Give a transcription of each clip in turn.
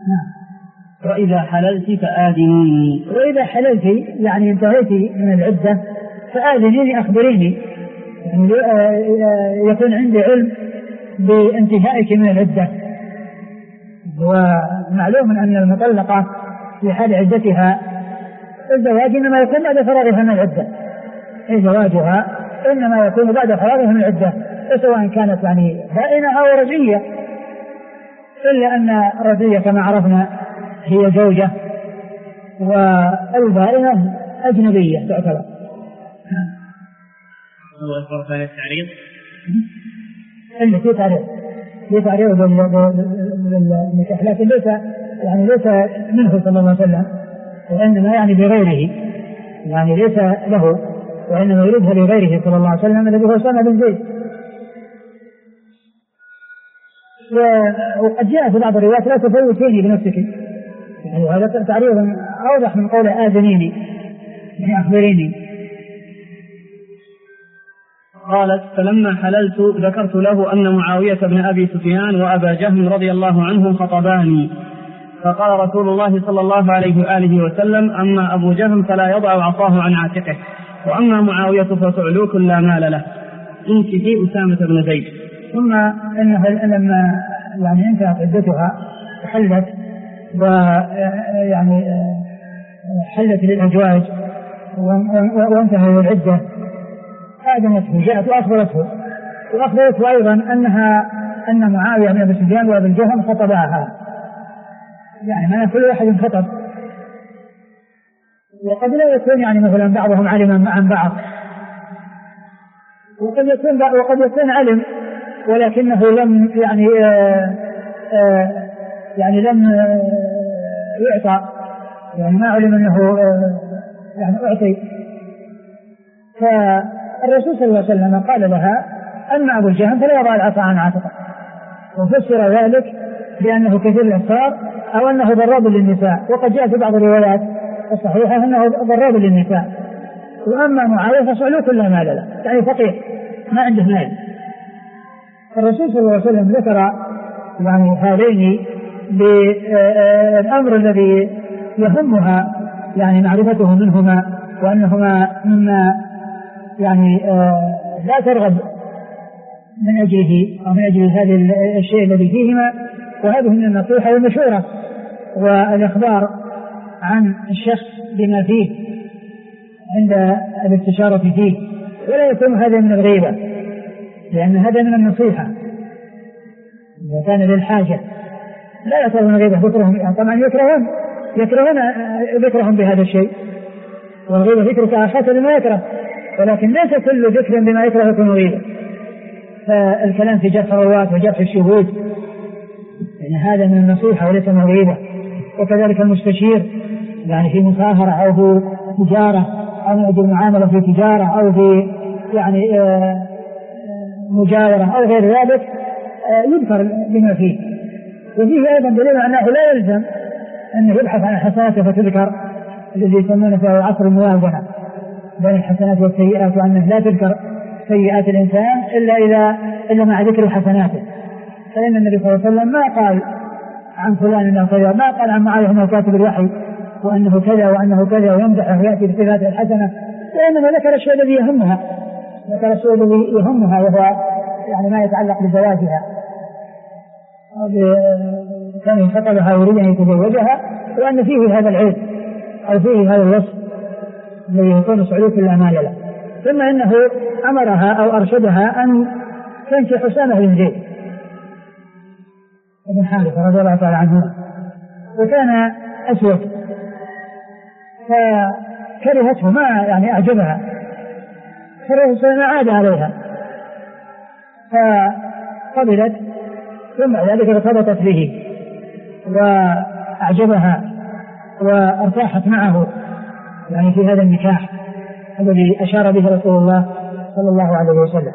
وإذا حللت فآذنيني. وإذا حللت يعني انتهيت من العدة فآذنيني، أخبريني، يعني يكون عندي علم بانتهائك من العدة. ومعلوم أن المطلقة في حال عدتها الزواج إنما يكون بعد فراغها من العدة، زواجها إنما يكون بعد فراغها من العدة، سواء كانت يعني بائنة أو رجعية، إلا أن الرجعية كما عرفنا هي زوجة، والبائنة أجنبية تعتبر. هو ثاني التعريض اللي في تعريض بالنكاح، لكن ليس منه صلى الله عليه وسلم، وإنما يعني بغيره، يعني ليس له، وإنما يريدها لغيره صلى الله عليه وسلم الذي هو أسامة بن زيد. وقد جاء في بعض الروايات لا تفوتيني بنفسك، يعني هذا تعريض أوضح من قول آذنيني، يعني أخبريني. قالت: فلما حللت ذكرت له أن معاوية بن أبي سفيان وأبا جهم رضي الله عنهم خطباني، فقال رسول الله صلى الله عليه وآله وسلم: أما أبو جهم فلا يضع عصاه عن عاتقه، وأما معاوية فصعلوك لا مال له. انت في أسامة بن زيد. ثم إنها لما يعني انتهت عدتها حلت، ويعني حلت للأزواج وانتهى العدة، آذنته، جاءت وأخبرته أيضا أن معاوية بن أبي سفيان وأبا جهم خطباها، يعني ما كل واحد خطب، وقد لا يكون يعني مثلا بعضهم علم عن بعض، وقد يكون علم ولكنه لم يعني لم يعطى، يعني ما علم أنه يعني أعطي. فالرسول صلى الله عليه وسلم قال لها: أما أبو جهم فلا يضع العصا عن عاتقه، وفسر ذلك بأنه كثير الإصرار أو أنه ضراب للنساء، وقد جاء في بعض الروايات الصحيحة أنه ضراب للنساء. وأما معاوية فصعلوك لا مال له، يعني فقير ما عنده مال. الرسول صلى الله عليه وسلم ذكر يعني هذين بالأمر الذي يهمها يعني معرفته منهما، وأنهما مما يعني لا ترغب من أجله أو من أجل هذا الشيء الذي فيهما، وهذه من النصيحة والمشورة والإخبار عن الشخص بما فيه عند الاستشارة فيه، ولا يكون هذا من الغيبة، لأن هذا من النصيحة إذا كان للحاجة، لا يعتبر من الغيبة. ذكرهم طبعا يكرهون ذكرهم بهذا الشيء، والغيبة ذكرك حسب ما يكره، ولكن ليس كل ذكر بما يكره يكون غيبة. فالكلام في جرح الرواة وجرح الشهود يعني هذا من النصيحة وليس من الغيبة. وكذلك المستشير يعني في مصاهرة أو في تجارة أو من أجل معاملة في تجارة أو في يعني مجاورة أو غير ذلك يذكر بما فيه. وفيه أيضا دليل أنه لا يلزم أنه يبحث عن الحسنات فتذكر، الذي يسمونه في عصر الموازنة بين الحسنات والسيئات، وأنه لا تذكر سيئات الإنسان إلا مع ذكر حسناته. فإن النبي صلى الله عليه وسلم ما قال عن فلان أنه كذا، ما قال عن معاوية أنه كاتب الوحي وأنه كذا وأنه كذا ويمدح ويأتي بصفات الحسنة، وإنما ذكر الشيء الذي يهمها، وهو يعني ما يتعلق بزواجها، كان خطبها يريد أن يتزوجها، وأن فيه هذا العيب أو فيه هذا الوصف الذي يكون صعلوك لا مال له. ثم إنه أمرها أو أرشدها أن تنكح أسامة بن زيد بن حارثة رضي الله تعالى عنه، وكان أسود فكرهته، ما يعني أعجبها، فالرسول عاد عليها فقبلت، ثم ذلك ارتبطت به وأعجبها وارتاحت معه يعني في هذا النكاح الذي أشار به رسول الله صلى الله عليه وسلم.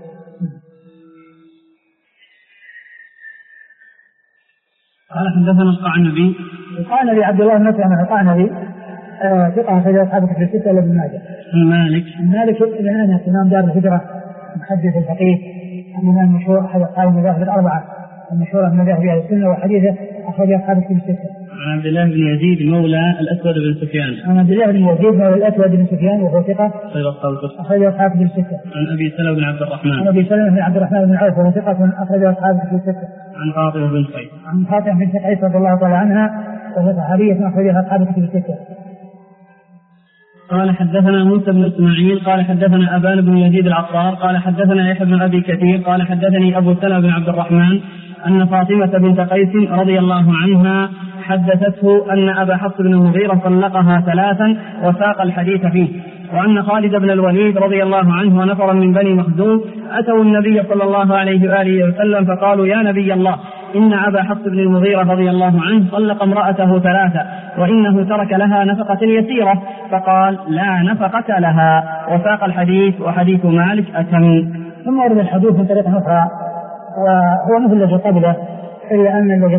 قال: حدثنا القعنبي. القعنبي عبد الله بن مسلم القعنبي ثقة في أصحاب كتب الستة لابن ماجه. مالك بن أنس إمام دار الهجرة، محدث الفقيه، الإمام المشهور أحد أصحاب المذاهب الأربعة المشهورة من مذاهب أهل السنة، وحديثه أخرج أصحاب الكتب الستة. عن عبد الله بن يزيد مولى الأسود بن سفيان. عن عبد الله بن يزيد مولى الأسود بن سفيان وهو ثقة أخرج أصحاب الكتب الستة. عن أبي سلمة بن عبد الرحمن. عن أبي سلمة بن عبد الرحمن بن عوف وهو ثقة أخرج أصحاب الكتب الستة. عن فاطمة بنت قيس. عن فاطمة بنت قيس رضي الله تعالى عنها وهي صحابية أخرجها أصحاب الكتب الستة. قال حدثنا موسى بن إسماعيل قال حدثنا أبان بن يزيد العطار قال حدثنا يحيى بن أبي كثير قال حدثني أبو سلمة بن عبد الرحمن أن فاطمة بنت قيس رضي الله عنها حدثته أن أبا حفص بن المغيرة طلقها 3 وساق الحديث فيه، وأن خالد بن الوليد رضي الله عنه ونفرا من بني مخزوم أتوا النبي صلى الله عليه وآله وسلم فقالوا يا نبي الله إن أبا حفص بن المغيرة رضي الله عنه طلق امرأته 3 وإنه ترك لها نفقة يسيرة، فقال لا نفقة لها، وساق الحديث وحديث مالك أتم. ثم ورد الحديث من طريق أخرى وهو مثل الذي قبله إلا أن الذي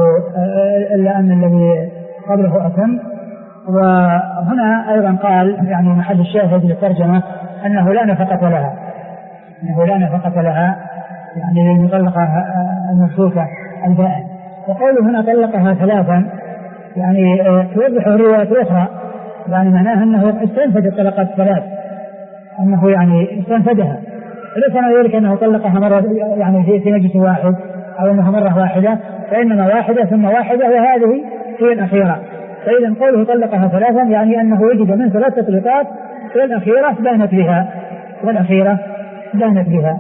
قبله أتم. وهنا أيضا قال يعني محل الشاهد للترجمة أنه لا نفقة لها يعني للمطلقة الممسوكة البائن. وقوله هنا طلقها 3 يعني توضح رواية أخرى يعني معناها أنه استنفد الطلقات 3 أنه يعني استنفدها، ليس معنى ذلك أنه طلقها مرة يعني في مجلس واحد أو أنها مرة واحدة، فإنما واحدة ثم واحدة وهذه هي الأخيرة. فإذا قوله طلقها 3 يعني أنه وجد من 3 طلقات والأخيرة بانت بها.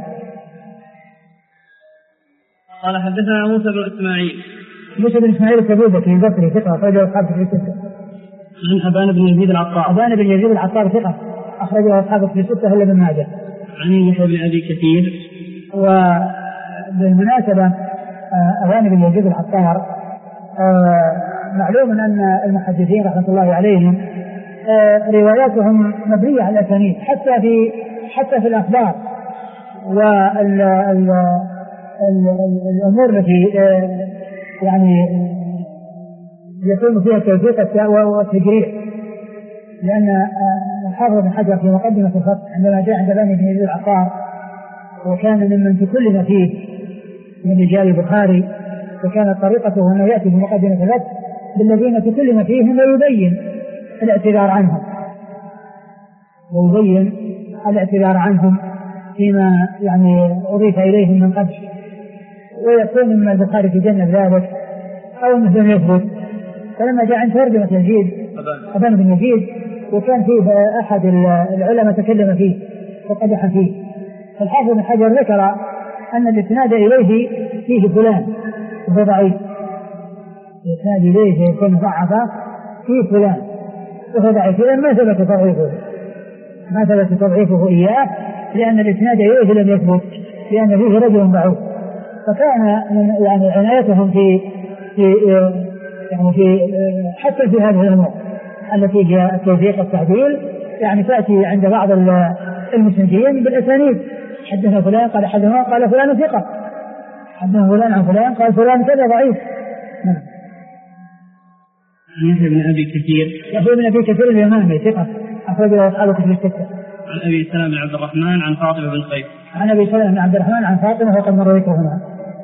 قال حدثنا موسى بن إسماعيل الكبوبكي البصري ثقة أخرجه أصحاب الكتب الستة. عن أبان بن يزيد العطار ثقة أخرجه أصحاب الكتب الستة إلا ابن ماجه. عن يحيى بن أبي كثير. وبالمناسبة أبان بن يزيد العطار معلوم أن المحدثين رحمة الله عليهم رواياتهم مبنية على الأسانيد حتى في الأخبار والأمور التي يعني يكون فيها توثيق والتجريح، لأن الحافظ بن حجر في مقدمة الفتح عندما جاء عند أبان بن يزيد العطار وكان ممن تكلم فيه من رجال البخاري، وكانت طريقته أنه يأتي بمقدمة الفتح بالذين تكلم فيهم ويبين الاعتذار عنهم فيما يعني أضيف إليهم من قبل، ويكون مما البخاري في جنة ذلك أو مثل يثبت. فلما جاء عند ترجمة أبان بن يزيد وكان فيه أحد العلماء تكلم فيه وقدح فيه، فالحافظ بن حجر ذكر أن الإسناد إليه فيه فلان وهو ضعيف، الإسناد إليه يكون ضعفا فيه فلان وهو ضعيف، لأن ما ثبت تضعيفه إياه، لأن الإسناد إليه لم يثبت، لأن فيه رجل ضعيف. فكان يعني عنايتهم في حتى في هذه الأمور التي جاء التوثيق التعديل يعني تأتي عند بعض المسندين بالأسانيد، حدثنا فلان قال حدثنا قال فلان ثقة، حدثنا فلان عن فلان قال فلان كذا ضعيف. يحيى بن أبي كثير اليمامي ثقة أخرجه أصحاب الكتب الستة. عن أبي سلمة بن عبد الرحمن عن فاطمة بن قيس. عن أبي سلمة بن عبد الرحمن عن فاطمة وقد مر ذكرهما.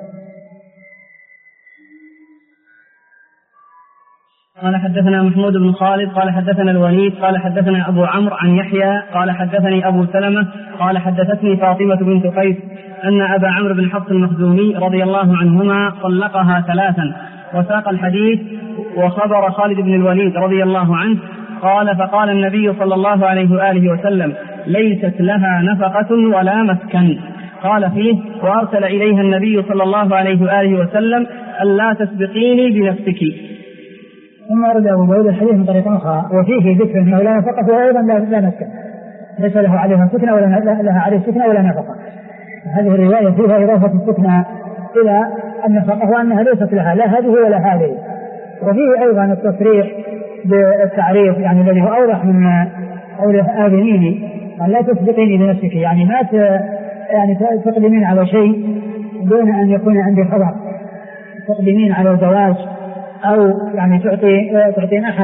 قال حدثنا محمود بن خالد قال حدثنا الوليد قال حدثنا أبو عمرو عن يحيى قال حدثني أبو سلمة قال حدثتني فاطمة بنت قيس أن أبا عمرو بن حفص المخزومي رضي الله عنهما طلقها 3 وساق الحديث وخبر خالد بن الوليد رضي الله عنه قال فقال النبي صلى الله عليه وآله وسلم ليست لها نفقة ولا مسكن. قال فيه وأرسل إليها النبي صلى الله عليه وآله وسلم ألا تسبقيني بنفسك. ثم أرد أبو داود الحديث من طريق أخرى وفيه ذكر أنه لا نفقة وأيضا لا مسكن، ليس له عليها سكنة ولا لها عليه سكنة ولا نفقة. هذه الرواية فيها إضافة السكنة إلى النفقة وأنها ليست لها لا هذه ولا هذه. وفيه أيضا التصريح بالتعريف يعني الذي هو أوضح من قوله آذنيني لا تسبقيني بنفسك، يعني ما يعني تقدمين على شيء دون أن يكون عندي خبر، تقدمين على الزواج أو يعني تعطين أحد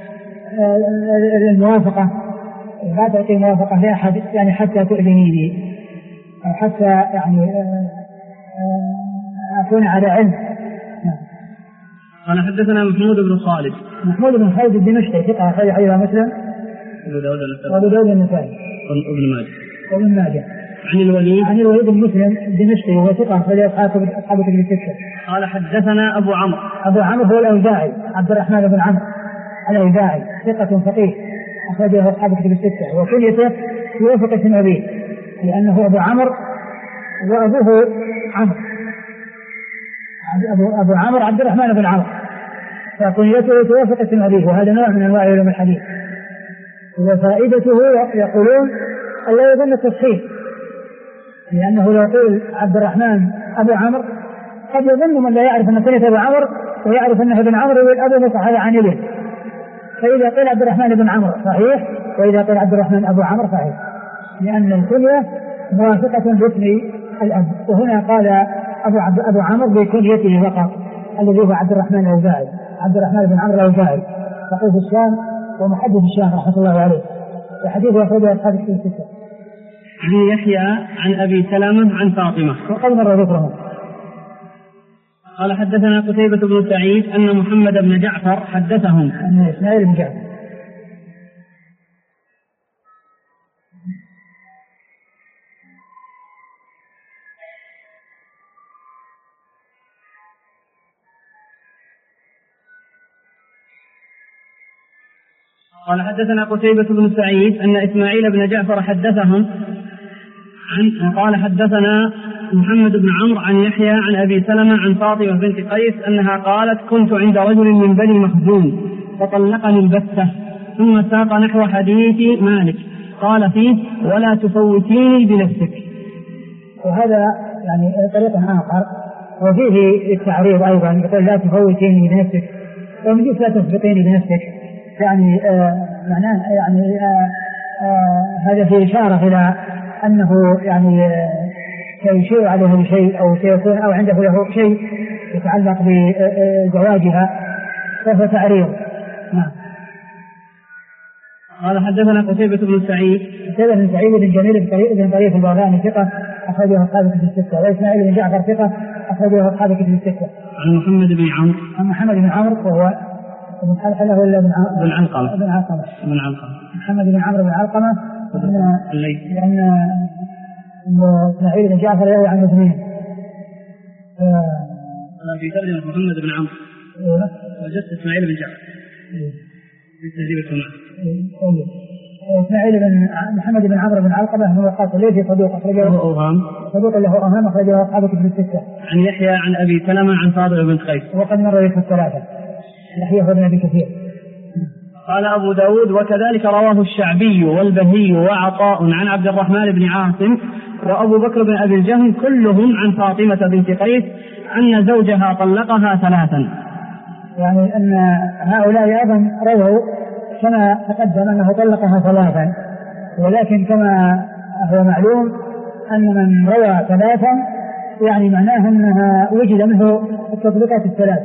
الموافقة، لا تعطي موافقة لأحد يعني حتى تؤذنيني أو حتى يعني أكون على علم. قال حدثنا محمود بن خالد. محمود بن خالد الدمشقي ثقة أخرج حديثه مسلم وأبو داود النسائي وابن ماجه. عن الوليد بن مسلم الدمشقي وهو ثقة أخرج أصحاب كتب الستة. قال حدثنا أبو عمرو هو الأوزاعي عبد الرحمن بن عمرو الأوزاعي ثقة فقيه أخرجه أصحاب كتب الستة، وكنيته يوافق اسم أبيه لأنه أبو عمرو وأبوه عمرو، أبو عمرو عبد الرحمن بن عمرو، فكنيته توافق اسم أبيه، وهذا نوع من أنواع علوم الحديث. وفائدته يقولون ألا يظن التصحيح، لأنه لو قيل عبد الرحمن أبو عمرو قد يظن من لا يعرف أن كنية أبو عمرو ويعرف أنه ابن عمرو والأب مصحح عن ابن، فإذا قيل عبد الرحمن بن عمرو صحيح، وإذا قيل عبد الرحمن أبو عمرو صحيح، لأن الكنية موافقة باسم الأب. وهنا قال أبو عمرو بكنيته فقط الذي هو عبد الرحمن الأوزاعي، عبد الرحمن بن عمرو الأوزاعي فقيه الشام ومحدث الشام رحمة الله عليه، وحديثه أخرجه أصحاب الكتب الستة. عن يحيى عن أبي سلمة عن فاطمة وقد مر ذكرهم. قال حدثنا قتيبة بن سعيد أن محمد بن جعفر حدثهم عن إسماعيل بن جعفر. قال حدثنا قتيبة بن سعيد أن إسماعيل بن جعفر حدثهم قال حدثنا محمد بن عمرو عن يحيى عن أبي سلمة عن فاطمة بنت قيس أنها قالت كنت عند رجل من بني مخزوم فطلقني البتة، ثم ساق نحو حديث مالك قال فيه ولا تفوتيني بنفسك. وهذا يعني طريق آخر وفيه التعريض أيضا، يقول لا تفوتيني بنفسك ومن جهة لا تسبقيني بنفسك، يعني معناه يعني هذا في إشارة إلى أنه يعني سيشير عليه بشيء أو سيكون أو عنده له شيء يتعلق بزواجها فهو تعريض. نعم. قال حدثنا قتيبة بن سعيد بن جميل بن طريف البغلاني ثقة أخرجه أصحاب كتب الستة، وإسماعيل بن جعفر ثقة أخرجه أصحاب كتب الستة. عن محمد بن عمرو وهو ابن حلحلة ولا بن علقمة محمد بن عمرو بن علقمة لأن إسماعيل بن جعفر يروي عن اثنين. في ترجمة محمد بن عمرو وجدت إسماعيل بن جعفر في تهذيب السماع. إسماعيل بن محمد بن عمرو بن علقمة هو قاتل صدوق له أوهام أخرجه أصحاب كتب الستة. عن يحيى عن أبي سلمة عن فاطمة بنت قيس وقد مر في الثلاثة يحيى بن أبي كثير. قال أبو داود وكذلك رواه الشعبي والبهي وعطاء عن عبد الرحمن بن عاصم وأبو بكر بن أبي الجهم كلهم عن فاطمة بنت قيس أن زوجها طلقها 3. يعني أن هؤلاء أيضا رووا كما تقدم أنه طلقها 3، ولكن كما هو معلوم أن من روى 3 يعني معناه أنها وجد منه التطليقات 3،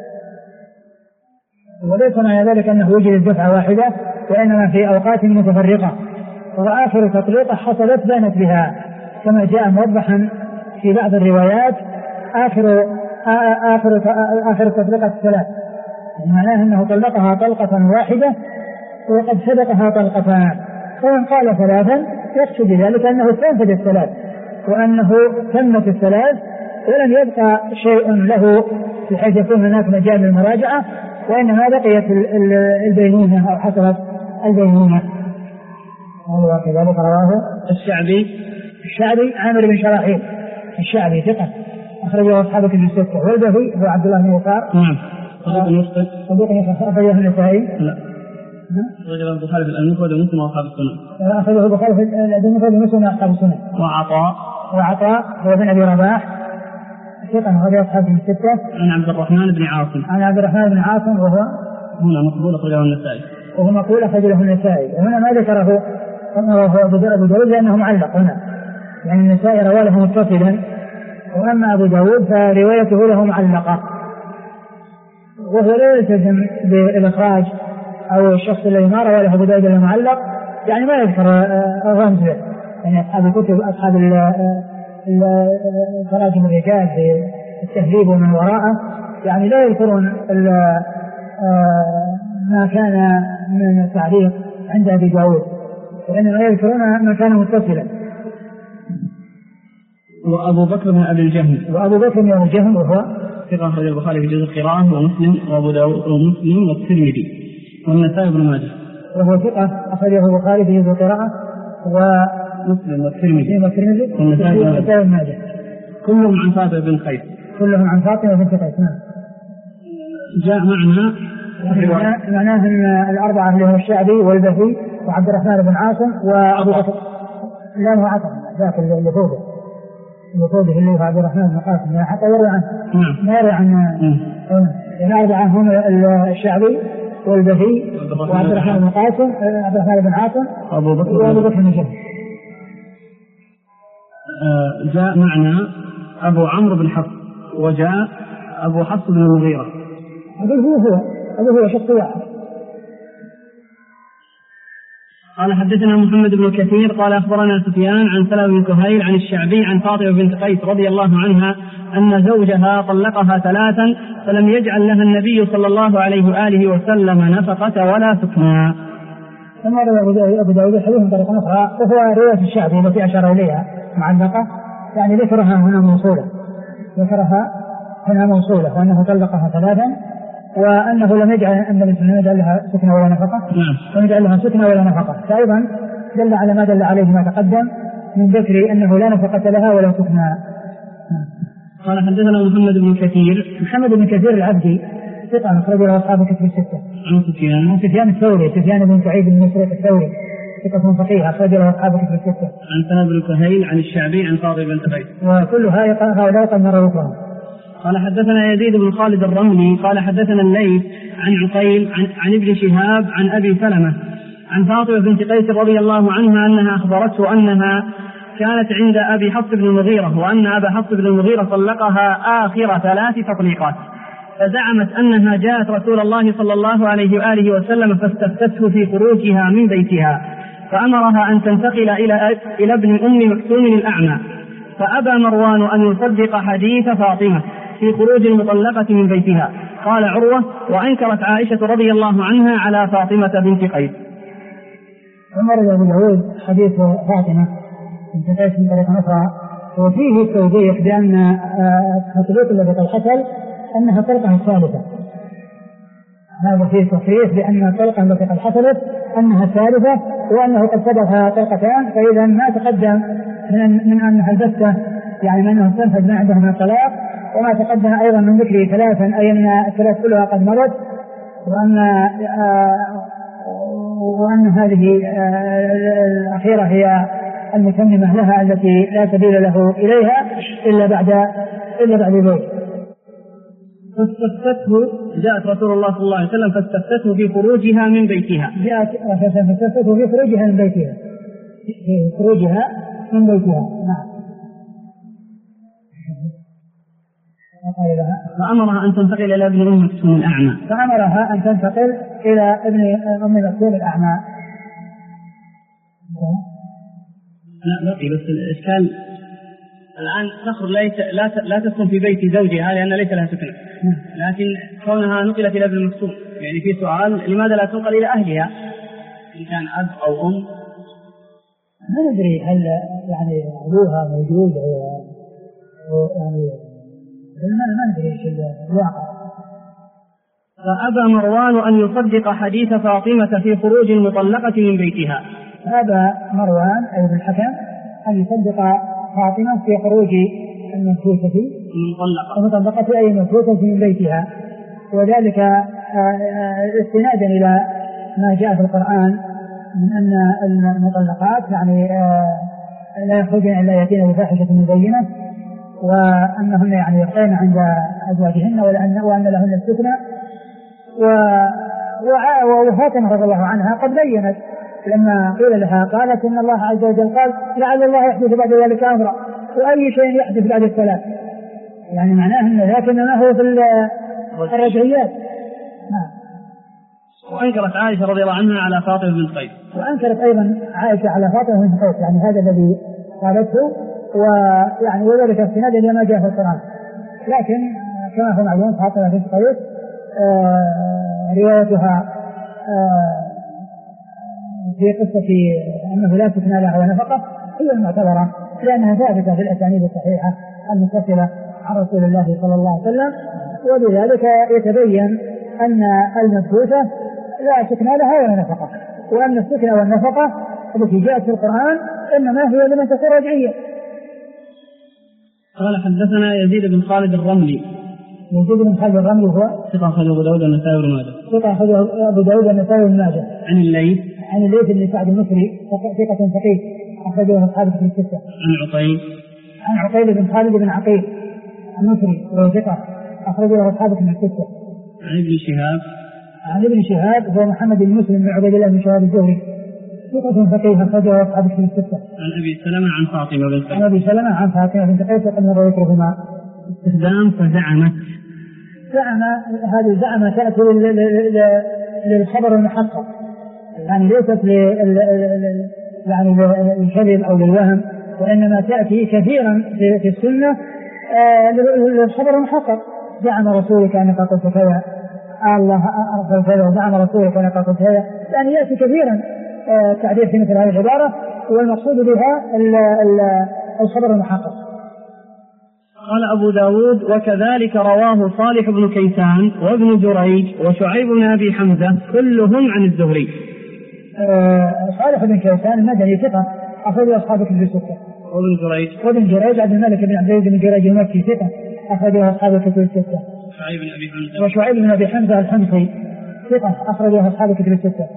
وليس معنى ذلك أنه وجد دفعة واحدة، وإنما في أوقات متفرقة، وآخر تطليقة حصلت بانت بها كما جاء موضحا في بعض الروايات آخر تطليقة 3، معناه أنه طلقها طلقة واحدة وقد سبقها طلقتان، فمن قال 3 يقصد ذلك أنه استنفذ 3 وأنه تمت 3 ولم يبقى شيء له بحيث يكون هناك مجال للمراجعة، وإنما بقيت البينونة أو حصلت البينونة. وكذلك رواه الشعبي عامر بن شراحيل الشعبي ثقة أخرجه أصحاب كتب الستة، والبهي هو عبد الله بن يسار صدوق أخرجه النسائي أخرجه البخاري في المفرد ومسلم وأصحاب السنن أخرجه البخاري في المفرد ومسلم وأصحاب السنن. وعطاء هو بن أبي رباح ثقة أخرجه أصحاب كتب الستة. عن عبد الرحمن بن عاصم وهو هنا مقبول أخرجه النسائي أخرجه النسائي، وهنا ما ذكره أبو داود لأنه معلق هنا، يعني النسائي رواه له متصلا، وأما أبو داود فروايته له معلقة، وهو لا يلتزم بالإخراج أو الشخص الذي ما روى له أبو داود له معلق يعني ما يذكر رمزه، يعني أصحاب الكتب أصحاب تراجم الرجال في التهذيب ومن وراءه يعني لا يذكرون ما كان من التعليق عند أبي داود، وإنما يذكرون ما كان متصلا. وأبو بكر بن أبي الجهم، وأبو بكر بن أبي الجهم وهو ثقة أخرج البخاري في جزء القراءة ومسلم وأبو داود ومسلم والترمذي والنسائي بن ماجه، وهو ثقة أخرجه البخاري في جزء القراءة ومسلم والترمذي والنسائي بن ماجه، كلهم عن فاطمة بن قيس. كلهم عن فاطمة بن قيس. جاء معناه أن الأربعة اللي هو الشعبي والبهي وعبد الرحمن بن عاصم وأبو بكر، لا هو عطر ذاك اللي فوقه اللي هو عبد الرحمن بن عاصم حتى يروي عنه، ما يروي عن الأربعة هم الشعبي والبهي وعبد الرحمن بن عاصم، عبد الرحمن بن عاصم وأبو بكر بن جهل. جاء معنا أبو عمرو بن حفص، وجاء أبو حفص بن المغيرة. هذا هو شخص واحد. قال حدثنا محمد بن كثير قال أخبرنا سفيان عن سلمة بن كهيل عن الشعبي عن فاطمة بنت قيس رضي الله عنها أن زوجها طلقها 3 فلم يجعل لها النبي صلى الله عليه وآله وسلم نفقة ولا سكنى. ثم روى أبو داود الحديث من طريق أخرى، وهو رواية الشعبي التي أشار إليها معلقة، يعني ذكرها هنا موصولة وأنه طلقها 3 وأنه لم يجعل النبي صلى الله عليه وسلم لها سكنى ولا نفقة، لم يجعل لها سكنى ولا نفقة، فأيضا دل على ما دل عليه ما تقدم من ذكر أنه لا نفقة لها ولا سكنى. قال حدثنا محمد بن كثير العبدي ثقة أخرج له أصحاب الكتب الستة. عن سفيان الثوري، سفيان بن سعيد بن مسروق الثوري ثقة فقيه أخرج له أصحاب الكتب الستة. عن سلمة بن كهيل عن الشعبي عن فاطمة بنت قيس، وكل هؤلاء قد مروا لهم. قال حدثنا يزيد بن خالد الرملي قال حدثنا الليث عن عقيل عن ابن شهاب عن أبي سلمة عن فاطمة بنت قيس رضي الله عنها أنها أخبرته أنها كانت عند أبي حفص بن المغيرة، وأن أبا حفص بن المغيرة طلقها آخر 3 تطليقات، فزعمت أنها جاءت رسول الله صلى الله عليه وآله وسلم فاستفتته في خروجها من بيتها، فأمرها أن تنتقل إلى ابن أم مكتوم الأعمى، فأبى مروان أن يصدق حديث فاطمة في خروج المطلقة من بيتها. قال عروة: وأنكرت عائشة رضي الله عنها على فاطمة بنت قيس. عمر أبو داود حديث فاطمة بنت قيس من طريق أخرى، وفيه توضيح بأن التطليق الذي قد حصل أنها طلقة الثالثة. هذا فيه تصريح بأن الطلقة التي قد حصلت أنها الثالثة، وأنه قد سبقها طلقتان، فإذا ما تقدم من أنها البتة يعني من أنه تنفذ ما عندها من الطلاق، وما تقدم أيضا من ذكر 3 أي أن الثلاث كلها قد مرت، وأن هذه الأخيرة هي المتممة لها التي لا سبيل له إليها إلا بعد ذلك. جاءت رسول الله صلى الله عليه وسلم فاستفتته في خروجها من بيتها. نعم. فأمرها أن تنتقل إلى ابن أم مكتوم الأعمى. لا بقي بس الإشكال الآن تخرج لا تسكن في بيت زوجها لأن ليس لها سكنة، لكن كونها نقلت إلى ابن مكتوم يعني في سؤال: لماذا لا تنقل إلى أهلها إن كان أب أو أم؟ ما ندري هل يعني أبوها موجود أو يعني ما ندري ايش الواقع. فأبى مروان أن يصدق حديث فاطمة في خروج المطلقة من بيتها. أبى مروان أي ابن الحكم أن يصدق فاطمة في خروج المطلقة أي المنفوسة من بيتها، وذلك استنادا إلى ما جاء في القرآن من أن المطلقات يعني لا يخرجن إلا يأتين بفاحشة مبينة، وأنهن يعني يقين عند أزواجهن وأن لهن السكنى. وفاطمة رضي الله عنها قد بينت لما قيل لها قالت إن الله عز وجل قال لعل الله يحدث بعد ذلك أمرا، وأي شيء يحدث بعد الصلاة، يعني معناه أن لكن ما هو في الرجعيات. وأنكرت عائشة رضي الله عنها على فاطمة بنت قيس، وأنكرت أيضا عائشة على فاطمة بنت قيس، يعني هذا الذي قالته، ويعني وذلك استنادا إلى ما جاء في القرآن. لكن كما هو معلوم فاطمة بنت قيس روايتها في قصة أنه لا تكن لها ونفقة هي المعتبرة لأنها ثابتة في الأسانيد الصحيحة المتصلة عن رسول الله صلى الله عليه وسلم، وبذلك يتبين أن المبعوثة لا سكن لها ولا نفقة، وأن السكن والنفقة التي جاءت في القرآن إنما هي لمن تكون رجعية. قال حدثنا يزيد بن خالد الرملي. يزيد بن خالد الرملي هو ثقة أخرجه أبو داود والنسائي وابن ماجه. ثقة أخرجه أبو داود والنسائي وابن ماجه. عن الليث بن سعد المصري ثقة فقيه أخرجه أصحاب الكتب الستة. عن عقيل بن خالد بن عقيل المصري وهو ثقة أخرجه أصحاب الكتب الستة. عن ابن شهاب هو محمد بن مسلم بن عبيد الله بن شهاب الزهري ثقة فقيه أخرجه أصحاب الكتب الستة. عن أبي سلمة عن فاطمة بنت قيس. عن أبي سلمة عن فاطمة بنت قيس وقد مر ذكرهما. استخدام فزعمت. هذه زعمة تأتي للخبر المحقق، يعني ليست للكذب أو للوهم، وإنما تأتي كثيرا في السنة للخبر المحقق. زعم رسولك أنك قلت كذا، الله أرسل كذا، زعم رسولك أنك قلت كذا، يعني يأتي كثيرا تعبير في مثل هذه العبارة، والمقصود بها الخبر المحقق. قال أبو داود وكذلك رواه صالح بن كيسان وابن جريج وشعيب بن أبي حمزة كلهم عن الزهري. صالح بن كيسان المدني ثقة أخرج أصحاب الكتب الستة. وابن جريج عبد الملك بن عبد بن جريج المكي ثقة أخرج أصحاب الكتب الستة. وشعيب بن أبي حمزة الحمصي ثقة أخرج أصحاب الكتب الستة.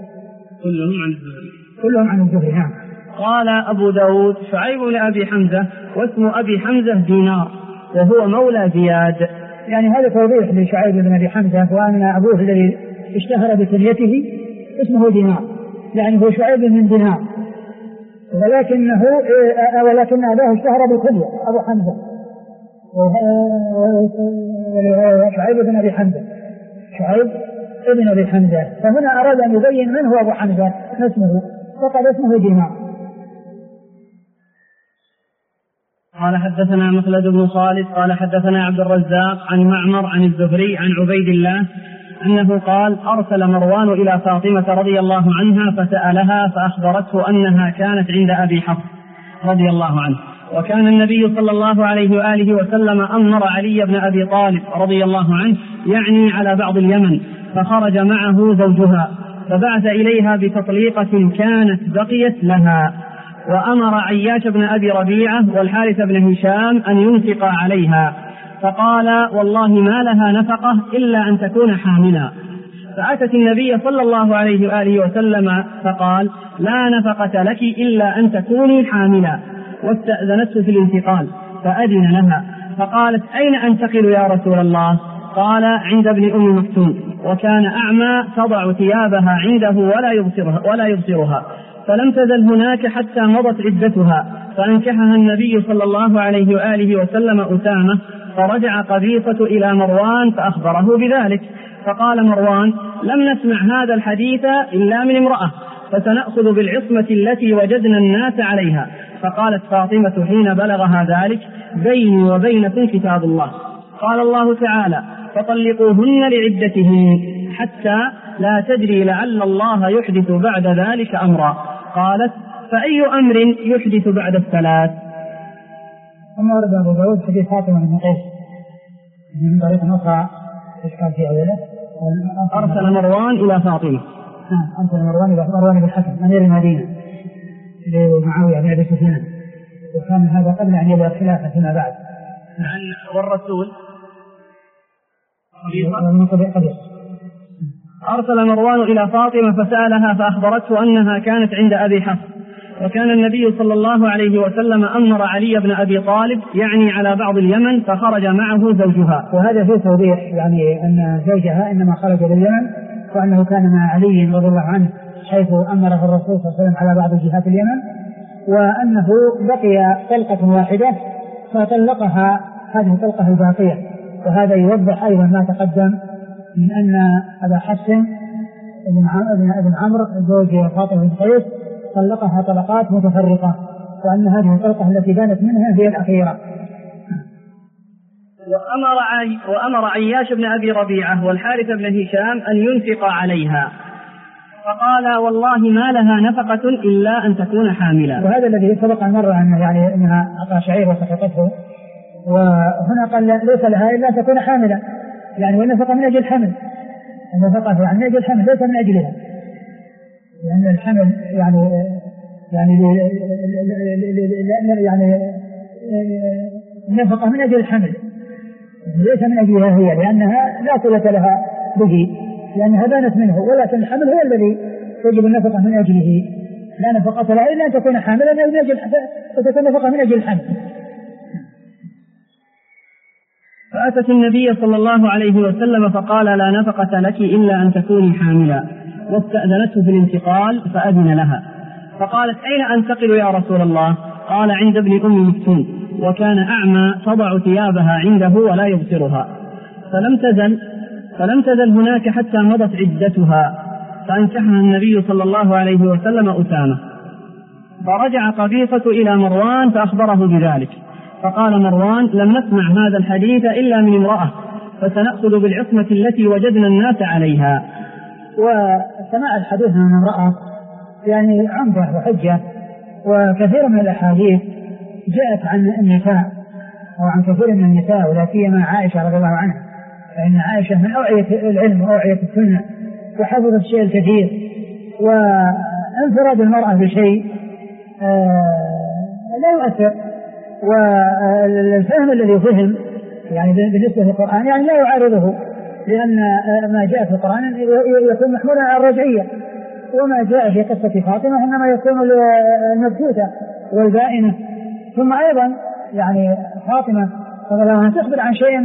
كلهم عن الزهري. نعم. قال أبو داود شعيب بن أبي حمزة واسم أبي حمزة دينار وهو مولى زياد. يعني هذا توضيح لشعيب بن أبي حمزة، وأن أبوه الذي اشتهر بكنيته اسمه دينار، يعني هو شعيب بن دينار، ولكن أباه اشتهر بالكنية أبو حمزة، شعيب بن أبي حمزة، شعيب بن أبي حمزة. فهنا أراد أن يبين من هو أبو حمزة اسمه، فقد اسمه دينار. قال حدثنا مخلد بن خالد قال حدثنا عبد الرزاق عن معمر عن الزهري عن عبيد الله أنه قال أرسل مروان إلى فاطمة رضي الله عنها فسألها فأخبرته أنها كانت عند أبي حفص رضي الله عنه، وكان النبي صلى الله عليه وآله وسلم أمر علي بن أبي طالب رضي الله عنه يعني على بعض اليمن، فخرج معه زوجها فبعث إليها بتطليقة كانت بقيت لها، وأمر عياش بن أبي ربيعة والحارث بن هشام أن ينفقا عليها، فقال والله ما لها نفقة إلا أن تكون حاملا. فأتت النبي صلى الله عليه وآله وسلم فقال لا نفقة لك إلا أن تكوني حاملا، واستأذنته في الانتقال فأذن لها، فقالت أين أنتقل يا رسول الله؟ قال عند ابن أم مكتوم، وكان أعمى تضع ثيابها عنده ولا يبصرها، فلم تزل هناك حتى مضت عدتها، فأنكحها النبي صلى الله عليه وآله وسلم أسامة، فرجع قبيصة إلى مروان فأخبره بذلك، فقال مروان لم نسمع هذا الحديث إلا من امرأة، فسنأخذ بالعصمة التي وجدنا الناس عليها. فقالت فاطمة حين بلغها ذلك بيني وبينكم كتاب الله، قال الله تعالى فطلقوهن لعدتهن حتى لا تدري لعل الله يحدث بعد ذلك أمرا. قالت فأي أمر يحدث بعد الثلاث؟ ثم ورد أبو داود حديث فاطمة بن قيس من طريق أخرى إشكال في أوله. أرسل مروان إلى فاطمة. أرسل مروان بن الحكم أمير المدينة لمعاوية بن أبي سفيان، وكان هذا قبل أن يبلغ الخلافة فيما بعد. والرسول أرسل مروان إلى فاطمة فسألها فأخبرته أنها كانت عند أبي حفص، وكان النبي صلى الله عليه وسلم أمر علي بن أبي طالب يعني على بعض اليمن، فخرج معه زوجها. وهذا فيه توضيح يعني أن زوجها إنما خرج لليمن، وأنه كان مع علي رضي الله عنه حيث أمره الرسول صلى الله عليه وسلم على بعض جهات اليمن، وأنه بقي طلقة واحدة فطلقها هذه الطلقة الباقية. وهذا يوضح أيضا ما تقدم من أن أبا حفص بن عمرو زوج فاطمة بن قيس طلقها طلقات متفرقة، وأن هذه الطلقة التي كانت منها هي الأخيرة. وأمر عياش بن أبي ربيعة والحارث بن هشام أن ينفق عليها، فقال والله ما لها نفقة إلا أن تكون حاملا. وهذا الذي سبق أن مر عنه يعني أنها أعطى شعير وسقطته، وهنا قال ليس لها إلا أن تكون حاملا، يعني والنفقة من أجل الحمل، النفقة عن أجل الحمل ليس من أجلها، لأن الحمل يعني النفقة من أجل الحمل ليس من أجلها هي، لأنها لا صلة لها به لأنها بانت منه، ولكن الحمل هو الذي تجب النفقة من أجله، لا نفقة لها إلا أن تكون حاملا من أجل فتكون نفقة من أجل الحمل. فأتت النبي صلى الله عليه وسلم فقال لا نفقة لك إلا أن تكوني حاملا، واستأذنته في الانتقال فأذن لها، فقالت أين أنتقل يا رسول الله؟ قال عند ابن أم مكتوم، وكان أعمى تضع ثيابها عنده ولا يبصرها، فلم تزل هناك حتى مضت عدتها، فأنكحها النبي صلى الله عليه وسلم أسامة. فرجع قبيصة إلى مروان فأخبره بذلك، فقال مروان لم نسمع هذا الحديث إلا من امرأة، فسنأخذ بالعصمة التي وجدنا الناس عليها. وسماع الحديث من امرأة يعني عمدة وحجة، وكثير من الأحاديث جاءت عن النساء أو عن كثير من النساء، ولا سيما عائشة رضي الله عنها، فإن عائشة من أوعية العلم وأوعية السنة وحفظت الشيء الكثير، وانفراد المرأة بشيء لا يؤثر، والفهم الذي فهم يعني بالنسبة للقرآن يعني لا يعارضه، لأن ما جاء في القرآن يكون محمولا على الرجعية، وما جاء في قصة فاطمة إنما يكون المبتوتة والبائنة. ثم أيضا يعني فاطمة رضي الله عنها تخبر عن شيء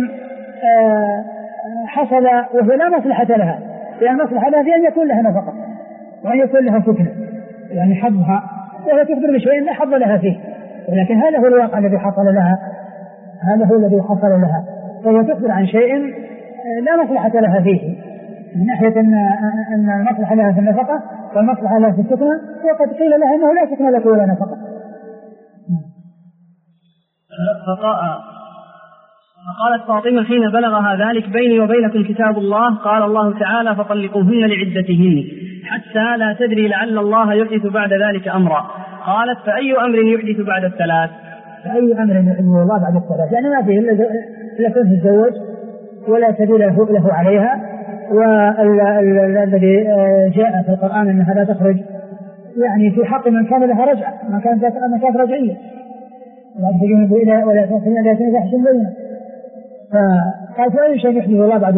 حصل وهو لا مصلحة لها، لأن المصلحة لها في أن يكون لها نفقة وأن يكون لها سكنة يعني حظها، وهي تخبر بشيء لا حظ لها فيه، ولكن هذا هو الواقع الذي حصل لها، هذا هو الذي حصل لها، وهي تخبر عن شيء لا مصلحة لها فيه، من ناحية أن المصلحة لها في النفقة والمصلحة لها في السكنة، وقد قيل لها أنه لا سكنة لك ولا نفقة. فقالت فاطمة حين بلغها ذلك بيني وبينكم كتاب الله، قال الله تعالى فطلقوهن لعدتهن حتى لا تدري لعل الله يحدث بعد ذلك أمرا. قالت فأي أمر يحدث بعد الثلاث؟ فأي أمر يحدث الله بعد الثلاث يعني ما فيه إلا كن تتزوج ولا سبيل له عليها، والذي جاء في القرآن أنها لا تخرج يعني في حق من كان لها رجعة، من كانت رجعية ولا تنسين إلى تنسح بينه. فقال فأي شيء يحدث الله بعد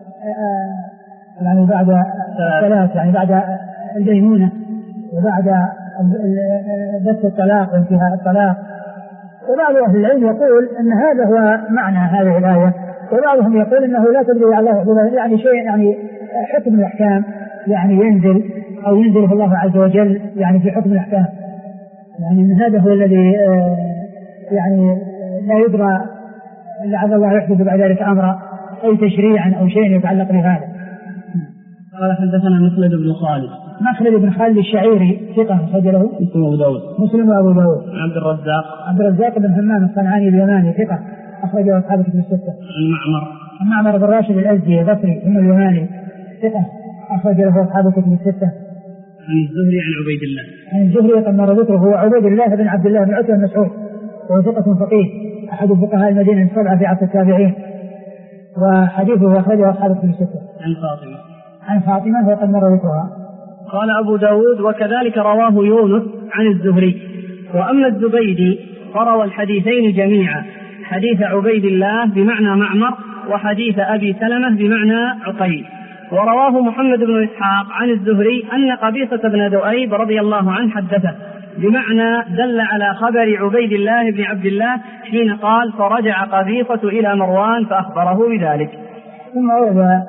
يعني بعد الثلاث، يعني بعد الدينونة وبعد بث الطلاق وانتهاء الطلاق. وبعض أهل العلم يقول أن هذا هو معنى هذه الآية، وبعضهم يقول أنه لا تدري على الله يعني شيء يعني حكم الأحكام يعني ينزل أو ينزله الله عز وجل يعني في حكم الأحكام، يعني هذا هو الذي يعني لا يدرى لعل الله يحدث بعد ذلك أمرا أي تشريعا أو شيء يتعلق بهذا. قال حدثنا مخلد بن خالد. مخلد بن خالد الشعيري ثقة سجله مسلم وأبو داود. عبد الرزاق بن همام الصنعاني اليماني ثقة أخرجه أصحاب الكتب الستة. معمر بن راشد الأزدي البصري ثم اليماني ثقة أخرج له أصحاب الكتب الستة. عن الزهري عن عبيد الله. عن الزهري قد مر ذكره هو عبيد الله بن عبد الله بن عتبة بن مسعود، وهو ثقة فقيه أحد فقهاء المدينة السبعة في عصر التابعين، وحديثه أخرجه أصحاب الكتب الستة. عن فاطمة وقد مر ذكرها. قال أبو داود وكذلك رواه يونس عن الزهري. وأما الزبيدي فروى الحديثين جميعا، حديث عبيد الله بمعنى معمر، وحديث أبي سلمة بمعنى عقيل. ورواه محمد بن إسحاق عن الزهري أن قبيصة بن ذؤيب رضي الله عنه حدثه بمعنى دل على خبر عبيد الله بن عبد الله حين قال فرجع قبيصة إلى مروان فأخبره بذلك. ثم أورد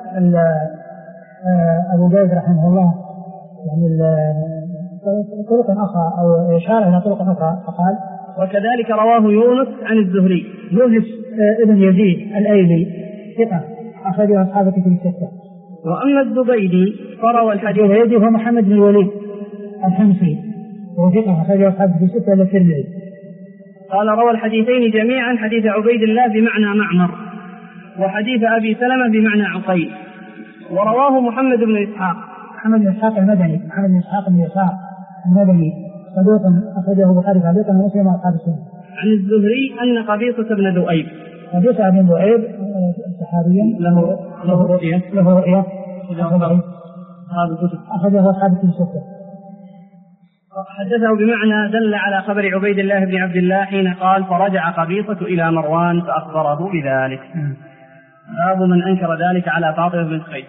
أبو داود رحمه الله يعني طرق أخرى أو إشارة إلى طرق أخرى فقال وكذلك رواه يونس عن الزهري. يونس ابن يزيد الأيلي ثقة أخرجه أصحاب الكتب الستة. وأما الزبيدي فروى الحديث. الزبيدي هو محمد بن الوليد الحمصي وهو ثقة أخرجه أصحاب الكتب الستة للترمذي. قال روى الحديثين جميعا، حديث عبيد الله بمعنى معمر وحديث أبي سلمة بمعنى عقيل. ورواه محمد بن إسحاق المدني، محمد بن إسحاق بن يسار المدني صدوق أخرجه البخاري تعليقا ومسلم وأصحاب السنة. عن الزهري أن قبيصة بن ذؤيب صحابي له رؤية أخرجه أصحاب الكتب. حدثه بمعنى دل على خبر عبيد الله بن عبد الله حين قال فرجع قبيصة إلى مروان فأخبره بذلك. باب من أنكر ذلك على فاطمة بنت قيس.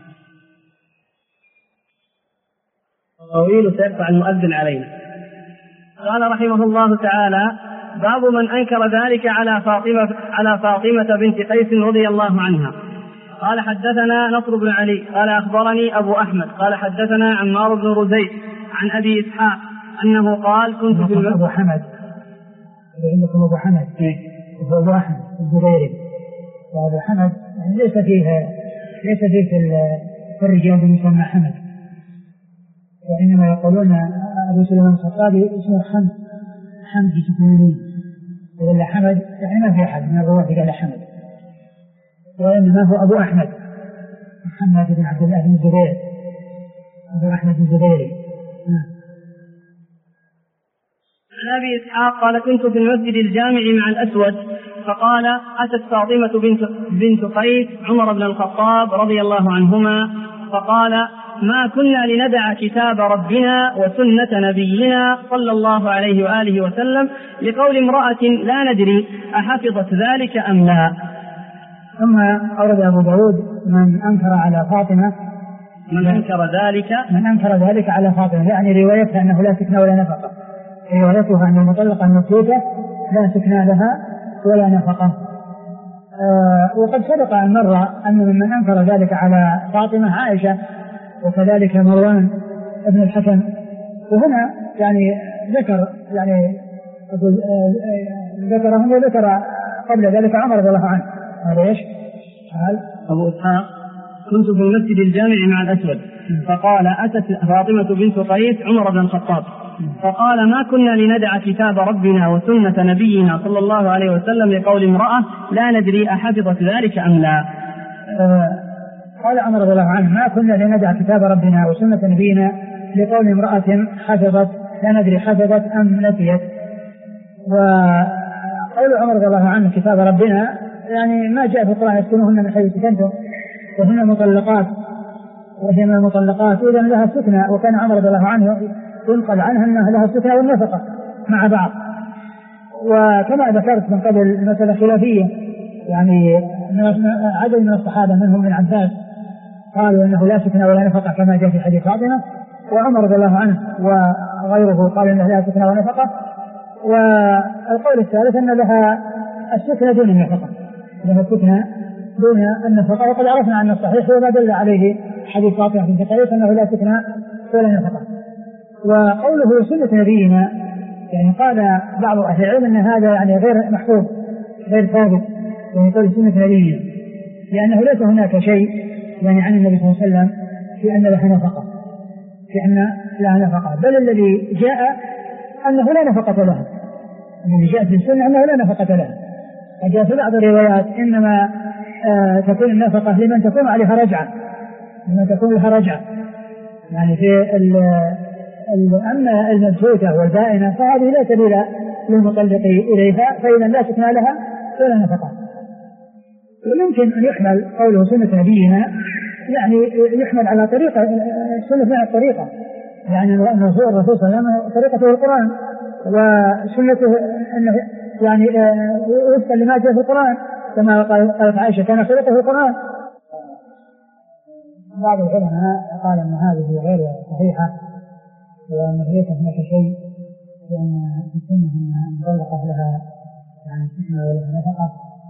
طويل سيقطع المؤذن علينا. قال رحمه الله تعالى: باب من أنكر ذلك على فاطمة بنت قيس رضي الله عنها. قال: حدثنا نصر بن علي قال أخبرني أبو أحمد قال حدثنا عمار بن رزيق عن أبي إسحاق أنه قال: كنت في المسجد. أبو حمد عندكم أبو حمد أبو أحمد الزبيري، وأبو حمد ليس فيه في الرجال بمسمى حمد، وإنما يقولون أبو سليمان الخطابي اسمه حمد سكوني، ولا حمد يعني ما في أحد من الرواة قال حمد، وإنما هو أبو أحمد محمد بن عبد الله بن الزبير، أبو أحمد الزبيري. عن أبي إسحاق قال: كنت في المسجد الجامع مع الأسود، فقال: أتت فاطمة بنت قيس عمر بن الخطاب رضي الله عنهما فقال: ما كنا لندع كتاب ربنا وسنة نبينا صلى الله عليه وآله وسلم لقول امرأة لا ندري أحفظت ذلك أم لا. ثم أورد أبو داود من أنكر ذلك على فاطمة، يعني روايتها أنه لا سكن ولا نفقة، روايتها أن المطلقة الممسوكة لا سكن لها ولا نفقة. وقد سبق أن مر أن من أنكر ذلك على فاطمة عائشة وكذلك مروان ابن الحكم. وهنا يعني ذكرهم وذكر قبل ذلك عمر رضي الله عنه. هذا ايش؟ قال أبو إسحاق: كنت في المسجد الجامع مع الأسود، فقال: أتت فاطمة بنت قيس عمر بن الخطاب فقال: ما كنا لندع كتاب ربنا وسنة نبينا صلى الله عليه وسلم لقول امرأة لا ندري أحفظت ذلك أم لا. قال عمر رضي الله عنه: ما كنا لندع كتاب ربنا وسنة نبينا لقول امرأة حفظت لا ندري حفظت أم نسيت. وقول عمر رضي الله عنه كتاب ربنا يعني ما جاء في القرآن: يسكنوهن من حيث سكنتم وهن مطلقات وهي من المطلقات إذا لها سكنة. وكان عمر رضي الله عنه ينقل عنها أنها لها السكنة والنفقة مع بعض. وكما ذكرت من قبل المسألة خلافية، يعني عدد من الصحابة منهم ابن عباس قالوا أنه لا سكنة ولا نفقة كما جاء في حديث فاطمة، وعمر رضي الله عنه وغيره قال أنه لا سكنة ولا نفقة. والقول الثالث أن لها السكنة دون النفقة، لها السكنة دون النفقة. وقد عرفنا أن الصحيح هو ما دل عليه حديث فاطمة بنت قيس أنه لا سكنة ولا نفقة. وقوله سنة نبينا يعني قال بعض أهل العلم أن هذا يعني غير محفوظ غير ثابت، يعني قول سنة نبينا لأنه ليس هناك شيء يعني عن النبي صلى الله عليه وسلم في أن لها نفقة، في أن لها نفقة، بل الذي جاء أنه لا نفقة لها، الذي جاء في السنة أنه لا نفقة لها. وجاء في بعض الروايات إنما تكون النفقة لمن تكون عليها رجعة، يعني في أما المبسوطة والبائنة فهذه لا سبيل للمطلق إليها، فإذا لا سكن لها ولا نفقة. ويمكن أن يحمل قوله سنة نبينا يعني يحمل على طريقة السنة من الطريقة، يعني الرسول صلى الله عليه وسلم طريقته القرآن، وسنته أنه يعني وفقا لما جاء في القرآن كما قالت عائشة كان خلقه القرآن. بعض العلماء قال أن هذه غير صحيحة، وأن ليس هناك شيء لأن السنة أنها مطلقة لها يعني سكنة ولها نفقة.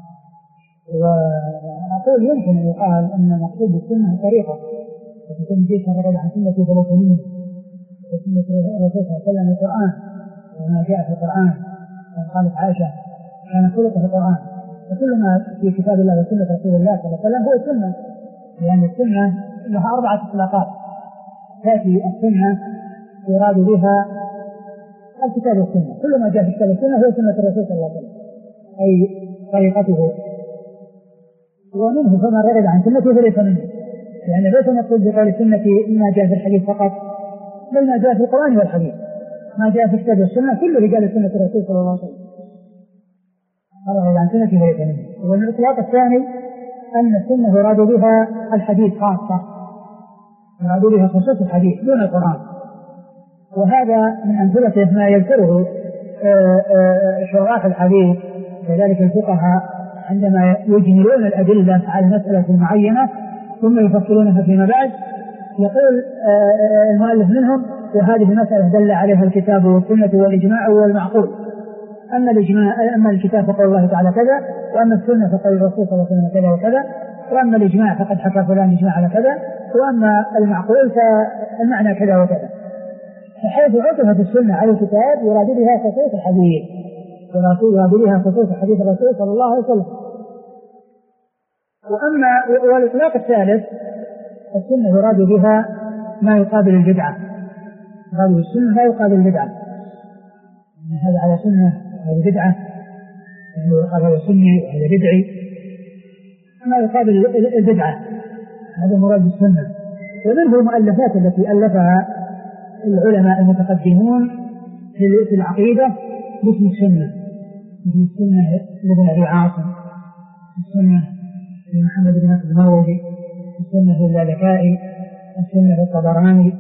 وأقول يمكن أن يقال أن مقصود السنة الطريقة، وتكون جيشا رجل عن سنة ثلاثين وسنة الرسول صلى الله عليه وسلم القرآن وما جاء في القرآن. قالت عائشة كان خلقه في القرآن، وكل ما في كتاب الله وسنة رسول الله صلى الله عليه وسلم هو السنة، لأن السنة لها 4 إطلاقات. تأتي السنة يراد بها الكتاب والسنة، كل ما جاء في الكتاب والسنة هو سنة الرسول صلى الله عليه وسلم أي طريقته. ومنه فمن رغب عن سنتي فليس مني، لأن ليس نقول بقول السنة ما جاء في الحديث فقط، بل ما جاء في القرآن والحديث، ما جاء في كتاب السنة كله قال سنة الرسول صلى الله عليه وسلم. رغب عن سنتي فليس مني. والإطلاق الثاني أن السنة يراد بها الحديث خاصة، يراد بها خصوص الحديث دون القرآن، وهذا من أمثلة ما يذكره شراح الحديث كذلك الفقهاء عندما يجملون الأدلة على مسألة معينة ثم يفصلونها فيما بعد. يقول المؤلف منهم: وهذه مسألة دل عليها الكتاب والسنة والإجماع والمعقول. أما الكتاب فقال الله تعالى كذا، وأما السنة فقال الرسول صلى الله عليه وسلم كذا وكذا، وأما الإجماع فقد حكى فلان إجماع على كذا، وأما المعقول فالمعنى كذا وكذا. فحيث عطفت السنة على الكتاب يراد بها خصوص الحديث، يراد بها خصوص حديث الرسول صلى الله عليه وسلم. والإطلاق الثالث السنة يراد بها ما يقابل البدعة، يراد بالسنة ما يقابل البدعة، هذا على سنة وهذا بدعة، هذا سني وهذا بدعي، ما يقابل البدعة هذا مراد بالسنة. ومنه المؤلفات التي ألفها العلماء المتقدمون في العقيدة مثل السنة، مثل السنة لابن أبي عاصم، السنة لمحمد بن نصر المروزي، السنة للالكائي، السنة للطبراني،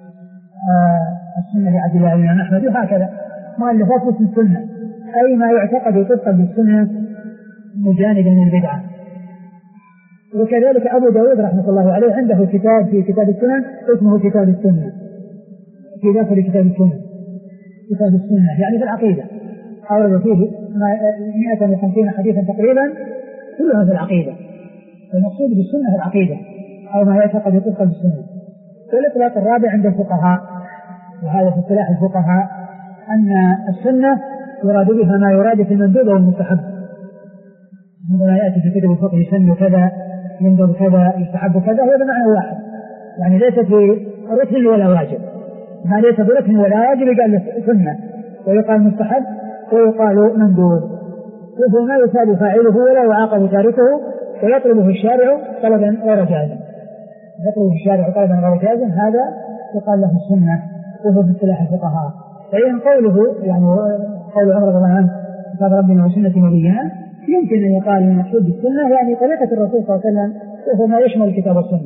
السنة لعبد الله بن أحمد، وهكذا مؤلفات مثل السنة، أي ما يعتقد وطبقا بالسنة مجانبا من البدعة. وكذلك أبو داود رحمة الله عليه عنده كتاب في كتاب السنة اسمه كتاب السنة، في داخل كتاب السنة، كتاب السنة يعني في العقيدة، أورد فيه 150 حديثا تقريبا كلها في العقيدة. المقصود بالسنة في العقيدة أو ما يعتقد وطبقا بالسنة. والإطلاق الرابع عند الفقهاء، وهذا في اصطلاح الفقهاء، أن السنة يراد بها ما يراد في المندوب والمستحب. عندما يأتي في كتب الفقه يسن كذا، يندب كذا، يستحب كذا، هذا معنى واحد، يعني ليس في ركن ولا واجب، ما ليس بركن ولا واجب يقال سنة، ويقال مستحب ويقال مندوب، وهو ما يثاب فاعله ولا يعاقب تاركه، ويطلبه الشارع طلبا غير جازم، يطلبه الشارع طلبا غير جازم، هذا يقال له السنة، وهو في اصطلاح الفقهاء. فإن قوله يعني قول عمر رضي الله عنه كتاب ربنا وسنة نبينا، يمكن أن يقال المقصود بالسنة يعني طريقة الرسول صلى الله عليه وسلم، وهو ما يشمل الكتاب والسنة.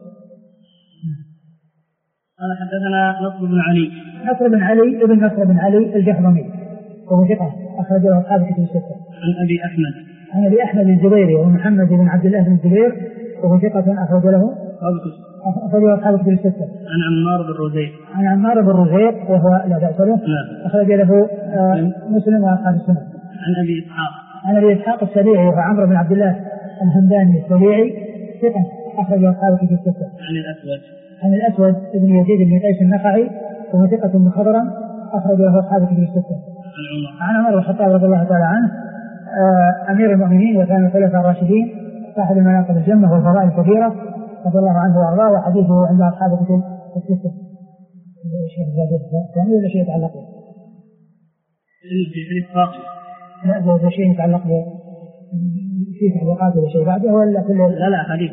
قال حدثنا نصر بن علي، ابن نصر بن علي الجهضمي، وهو ثقة أخرج له أصحاب الكتب الستة. عن أبي أحمد الزبيري ومحمد بن عبد الله بن الزبير، وهو ثقة أخرج له أصحاب الكتب الستة. عن عمار بن رزيق وهو لا بأس له، أخرج له مسلم وأصحاب السنة. عن أبي إسحاق السبيعي وهو عمرو بن عبد الله الهمداني السبيعي، ثقة أخرج له أصحاب الكتب الستة. عن الأسود بن يزيد بن قيس النخعي وهو ثقة مخضرم أخرج له أصحاب الكتب الستة. عن عمر بن الخطاب رضي الله تعالى عنه أمير المؤمنين وكان الخلفاء الراشدين صاحب المناقب الجمة والفضائل الكثيرة رضي الله عنه وأرضاه، وحديثه عند أصحاب الكتب الستة. ثاني ولا شيء يتعلق به؟ لا هذا شيء يتعلق به في تعليقات ولا شيء بعده ولا كل لا حديث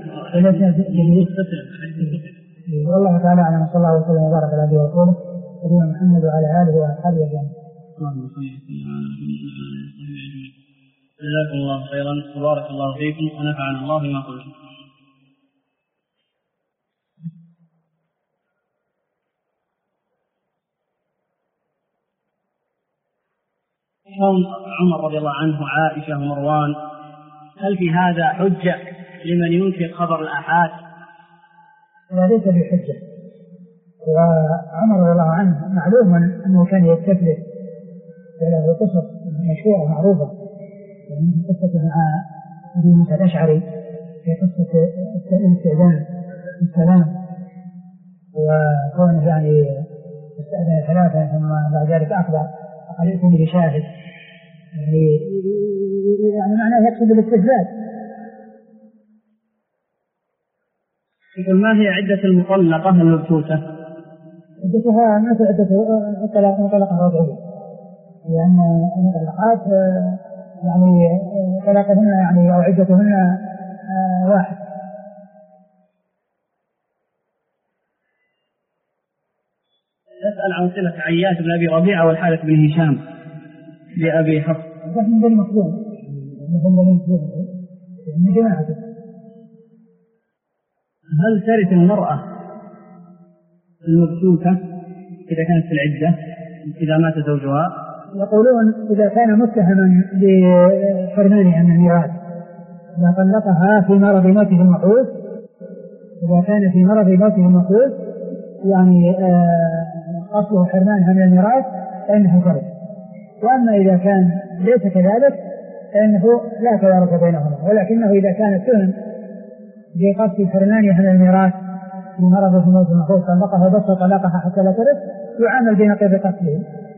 والله تعالى أعلم. صلى الله وسلم وبارك على نبينا ورسوله نبينا محمد وعلى آله وأصحابه أجمعين. جزاكم الله خيرا وبارك الله فيكم ونفعنا الله بما قلتم. عمر رضي الله عنه وعائشة ومروان، هل في هذا حجة لمن ينكر خبر الآحاد؟ لا ليس بحجة. وعمر رضي الله عنه معلوم أنه كان يستفلت له قصص مشهورة معروفة، يعني قصة مع أبي موسى الأشعري في قصة الاستئذان السلام، وكونه يعني استأذن ثلاثة ثم بعد ذلك أخبر فقال ائتني بشاهد، يعني معناه يقصد الاستثبات. يقول ما هي عدة المطلقة المبثوثة؟ عدتها مثل عدة مطلقة رجعية، لأن المطلقات يعني طلاقهن يعني أو عدتهن واحد. يسأل عن صلة عياش بن أبي ربيعة والحارث بن هشام لأبي حفص. من بني مخزوم، من جماعته. هل ترث المرأة المبسوطة إذا كانت في العدة إذا مات زوجها؟ يقولون إذا كان متهما بحرمانها من الميراث، إذا طلقها في مرض موته المخوف، إذا كان في مرض موته المخوف يعني أصله حرمانها من الميراث فإنه فرث. وأما إذا كان ليس كذلك فإنه لا توارث بينهما، ولكنه إذا كان اتهم بقصد حرمانها من الميراث في مرض موته المخوف طلقها بس طلقها حتى لا ترث يعامل بنقيض قتله.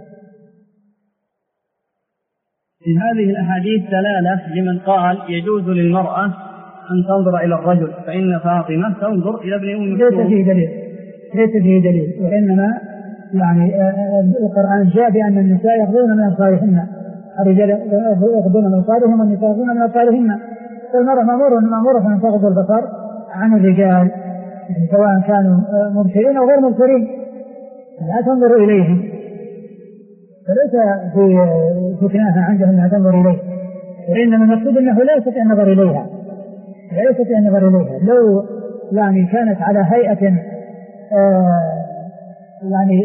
في هذه الأحاديث دلالة لمن قال يجوز للمرأة أن تنظر إلى الرجل، فإن فاطمة تنظر إلى ابن أم مكتوم. ليس فيه دليل، وإنما يعني القرآن جاء بأن النساء يغضون من أبصارهن، الرجال يغضون من أبصارهم والنساء يغضون من أبصارهن، والمرأة مأمورة أن تغض البصر عن الرجال سواء كانوا مبصرين أو غير مبصرين، لا تنظر إليهم، فليس في كناها عندهم أنها تنظر إليه، وإنما المقصود أنه لا يستطيع النظر إليها، لو يعني كانت على هيئة يعني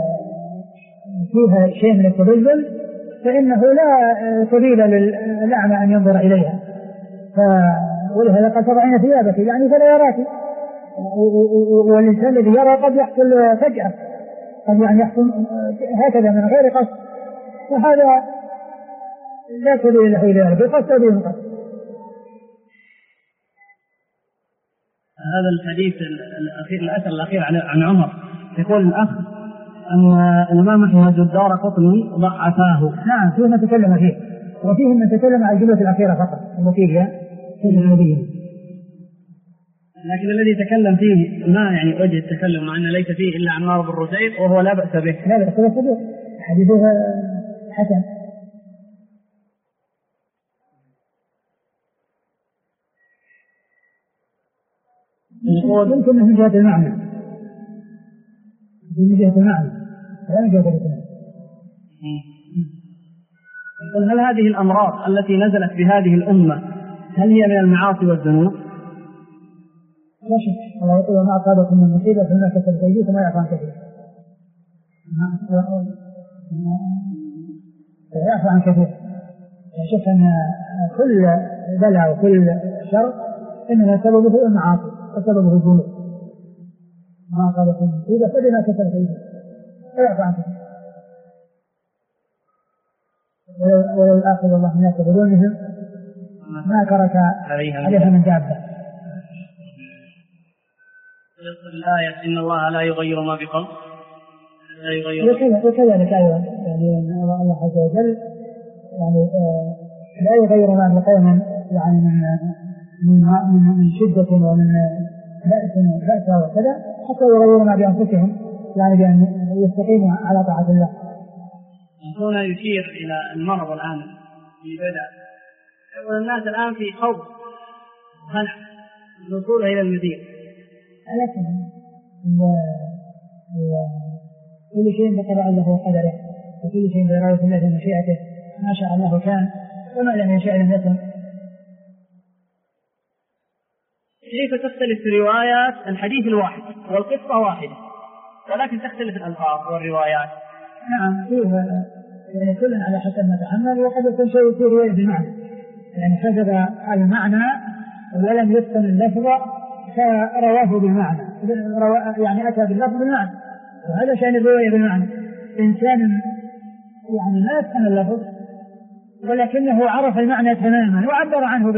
فيها شيء من التبذل فإنه لا سبيل للأعمى أن ينظر إليها، ولهذا قد تضعين ثيابك يعني فلا يراك، والإنسان الذي يرى قد يحصل فجأة، قد يعني يحصل هكذا من غير قصد، وهذا لا سبيل له إلى بقصد أو بدون قصد. هذا الحديث الأثر الأخير عن عمر يقول الأخ أن الإمام أحمد الدارقطني ضعفاه. نعم، فيه من تكلم فيه، وفيه من تكلم على الجملة الأخيرة فقط التي هي النبي، لكن الذي تكلم فيه ما يعني وجه التكلم مع أن ليس فيه إلا عمار بن رزيق وهو لا بأس به. لا بأس به، حديثه حسن. يمكن من جهة المعنى، من جهة المعنى لا من جهة الإسلام. هل هذه الأمراض التي نزلت بهذه الأمة هل هي من المعاصي والذنوب؟ لا شك، الله يقول ما أصابكم من مصيبة فيما كسبت أيديكم ويعفو عن كثير، يعفو عن كثير. لا شك أن كل بلاء وكل شر إنما سببه المعاصي وسببه الذنوب، ما أصابكم من مصيبة فبما كسبت أيديكم ويعفو عن كثير. ولو آخذ الله الناس بظلمهم ما ترك عليها من دابة. يقول الآية إن الله لا يغير ما بقوم لا يغير. وكذلك أيضا يعني الله عز وجل يعني لا يغير ما بقوم يعني من شدة ومن بأس وكذا حتى يغيروا ما بأنفسهم، يعني بأن يستقيموا على طاعة الله. هنا يشير إلى المرض الآن في بدأ والناس الآن في خوف وهلع الوصول إلى المدينة، لكن كل شيء بقضاء الله وقدره، وكل شيء بإرادة الله ومشيئته، ما شاء الله كان وما لم يشاء لم يكن. كيف تختلف روايات الحديث الواحد والقصة واحدة ولكن تختلف الألفاظ والروايات؟ نعم، فيها يعني كل على حسب ما تحمل، وقد يكون شيء في رواية بالمعنى، يعني حسب المعنى ولم يتقن اللفظ فرواه بالمعنى، يعني أتى باللفظ بالمعنى، وهذا شأن الرواية بالمعنى. إنسان يعني ما يتقن اللفظ ولكنه عرف المعنى تماما وعبر عنه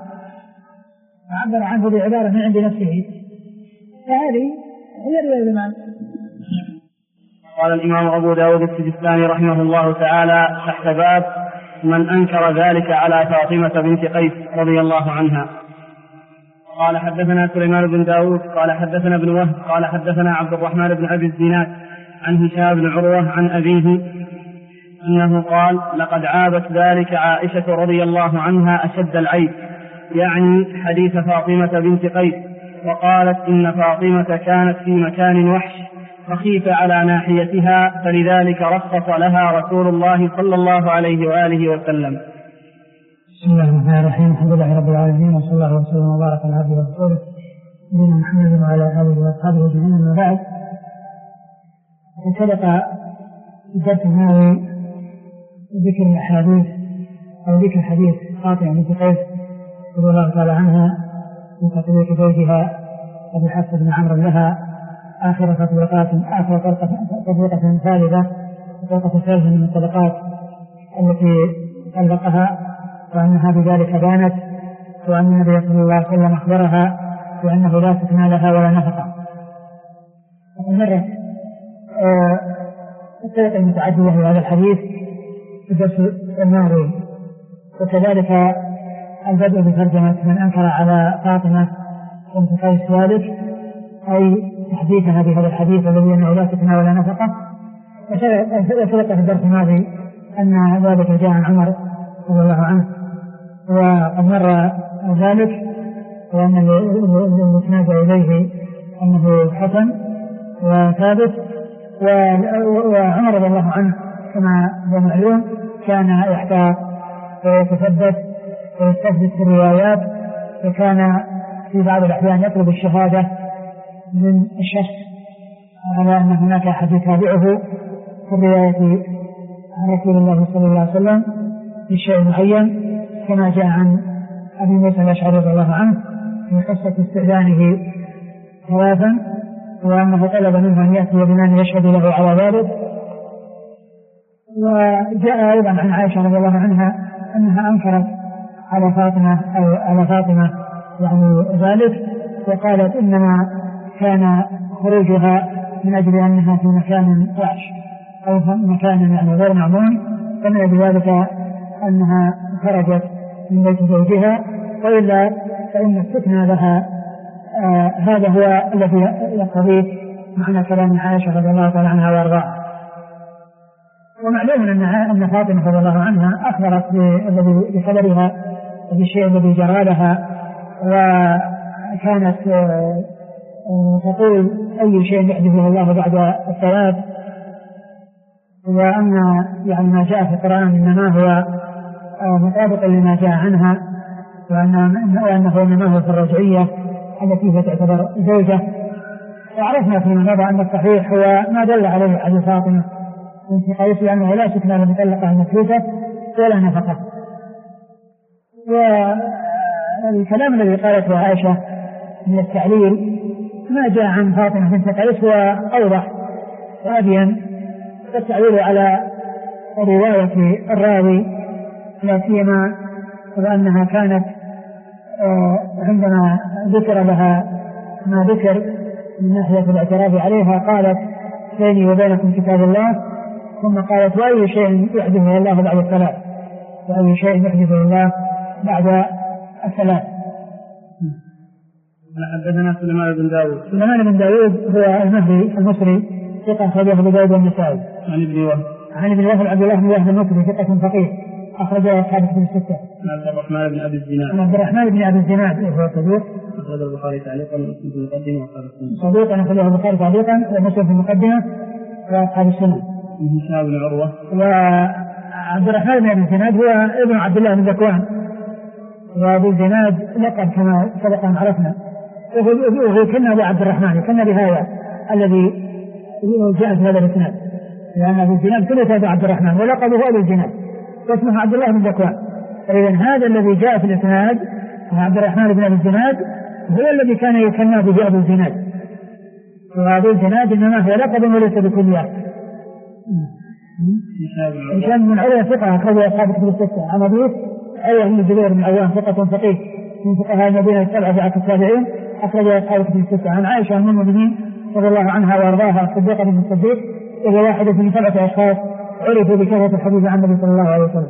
بعبارة من عند نفسه، فهذه هي الرواية بالمعنى. قال الإمام أبو داود السجستاني رحمه الله تعالى تحت باب من أنكر ذلك على فاطمة بنت قيس رضي الله عنها. قال حدثنا سليمان بن داود قال حدثنا ابن وهب قال حدثنا عبد الرحمن بن أبي الزناد عن هشام بن عروة عن أبيه أنه قال لقد عابت ذلك عائشة رضي الله عنها أشد العيب يعني حديث فاطمة بنت قيس، وقالت إن فاطمة كانت في مكان وحش فخيف على ناحيتها، فلذلك رخص لها رسول الله صلى الله عليه وآله وسلم. بسم الله الرحمن الرحيم. الحمد لله رب العالمين، وصلى الله وسلم وبارك على عبده ورسوله نبينا محمد وعلى آله وأصحابه أجمعين. أما بعد، سبق الدرس الماضي ذكر الأحاديث أو ذكر حديث فاطمة بنت قيس رضي الله تعالى عنها من تطبيق زوجها أبي حفص بن عمرو لها آخر تطبيقة ثالثة، الطلقة الثالثة من الطلقات التي طلقها، وأنها بذلك بانت، وأن النبي صلى الله عليه وسلم أخبرها وأنه لا سكن لها ولا نفقة. ومرت الطرق المتعددة في هذا الحديث في الدرس الماضي، وكذلك البدء بترجمة من أنكر على فاطمة بنت قيس ذلك، أي تحديثها بهذا الحديث الذي أنه لا سكن ولا نفقة. وسبق في الدرس الماضي أن ذلك جاء عن عمر رضي الله عنه، وقد مر ذلك، وأن المسند إليه أنه حسن وثابت. وعمر رضي الله عنه كما هو معلوم كان يحتاط ويتثبت ويستثبت في الروايات، وكان في بعض الأحيان يطلب الشهادة من الشخص على أن هناك أحد يتابعه في الرواية عن رسول الله صلى الله عليه وسلم في شيء معين، كما جاء عن أبي موسى الأشعري رضي الله عنه في قصة استئذانه ثلاثا، وأنه طلب منه أن يأتي بمن يشهد له على ذلك. وجاء أيضا عن عائشة رضي الله عنها أنها أنكرت على فاطمة يعني ذلك، وقالت إنما كان خروجها من أجل أنها في مكان وحش أو مكان يعني غير معمول، فمن بذلك أنها خرجت من بيت زوجها، وإلا فإن السكن لها هذا هو الذي يقتضيه معنى كلام عائشة رضي الله تعالى عنها وارضاها. ومعلوم أن فاطمة رضي الله عنها أخبرت بخبرها بالشيء الذي جرى لها، وكانت تقول أي شيء يحدثه الله بعد الثلاث، وأن يعني ما جاء في القرآن إنما هو مطابق لما جاء عنها، وأنه إنما هو في الرجعية التي تعتبر زوجة. وعرفنا فيما مضى أن الصحيح هو ما دل عليه حديث فاطمة بنت قيس، لأنه لا سكن لمطلقة المكلوفة ولا نفقة. والكلام الذي قالته عائشة من التعليل ما جاء عن فاطمة بنت قيس هو أوضح وأبين، والتعليل على رواية الراوي، لا سيما وأنها كانت عندما ذكر لها ما ذكر من ناحية الاعتراف عليها قالت بيني وبينكم كتاب الله، ثم قالت وأي شيء يحدثه الله بعد الثلاث، وأي شيء يحدثه الله بعد الثلاث. حدثنا سليمان بن داود. سليمان بن داود هو المهدي المصري، ثقة أخرجه أبو داود والنسائي. عن ابن وهب عبد الله بن وهب المصري، ثقة فقيه أخرجه أصحاب الكتب الستة. عن عبد الرحمن بن أبي الزناد. عبد الرحمن بن أبي الزناد وهو صدوق، أخرجه البخاري تعليقا ومسلم في المقدمة وأصحاب السنة. صدوق أخرجه البخاري تعليقا ومسلم في المقدمة وأصحاب السنة. هشام بن عروة. وعبد الرحمن بن أبي الزناد هو ابن عبد الله بن ذكوان، وأبو الزناد لقب كما سبق أن عرفنا، وهو كنا أبو عبد الرحمن، كنا بهذا الذي جاء في هذا الإسناد، لأن أبو الزناد كله أبو عبد الرحمن ولقبه أبو الزناد واسمه عبد الله بن ذكوان. فإذا هذا الذي جاء في الإسناد عبد الرحمن بن أبي الزناد هو الذي كان يكنى به أبو الزناد، وأبو الزناد إنما هو لقب وليس بكليات. هشام بن عروة ثقة أخرجه أصحاب الكتب الستة. عن أبيه عروة بن الزبير بن عوام ثقة فقيه من فقهاء المدينة السبعة في عصر التابعين، أخرجه أصحاب الكتب الستة. عن عائشة أم المؤمنين رضي الله عنها وأرضاها الصديقة بنت الصديق، وهي واحدة من 7 أشخاص عرفوا بكثرة الحديث عن النبي صلى الله عليه وسلم.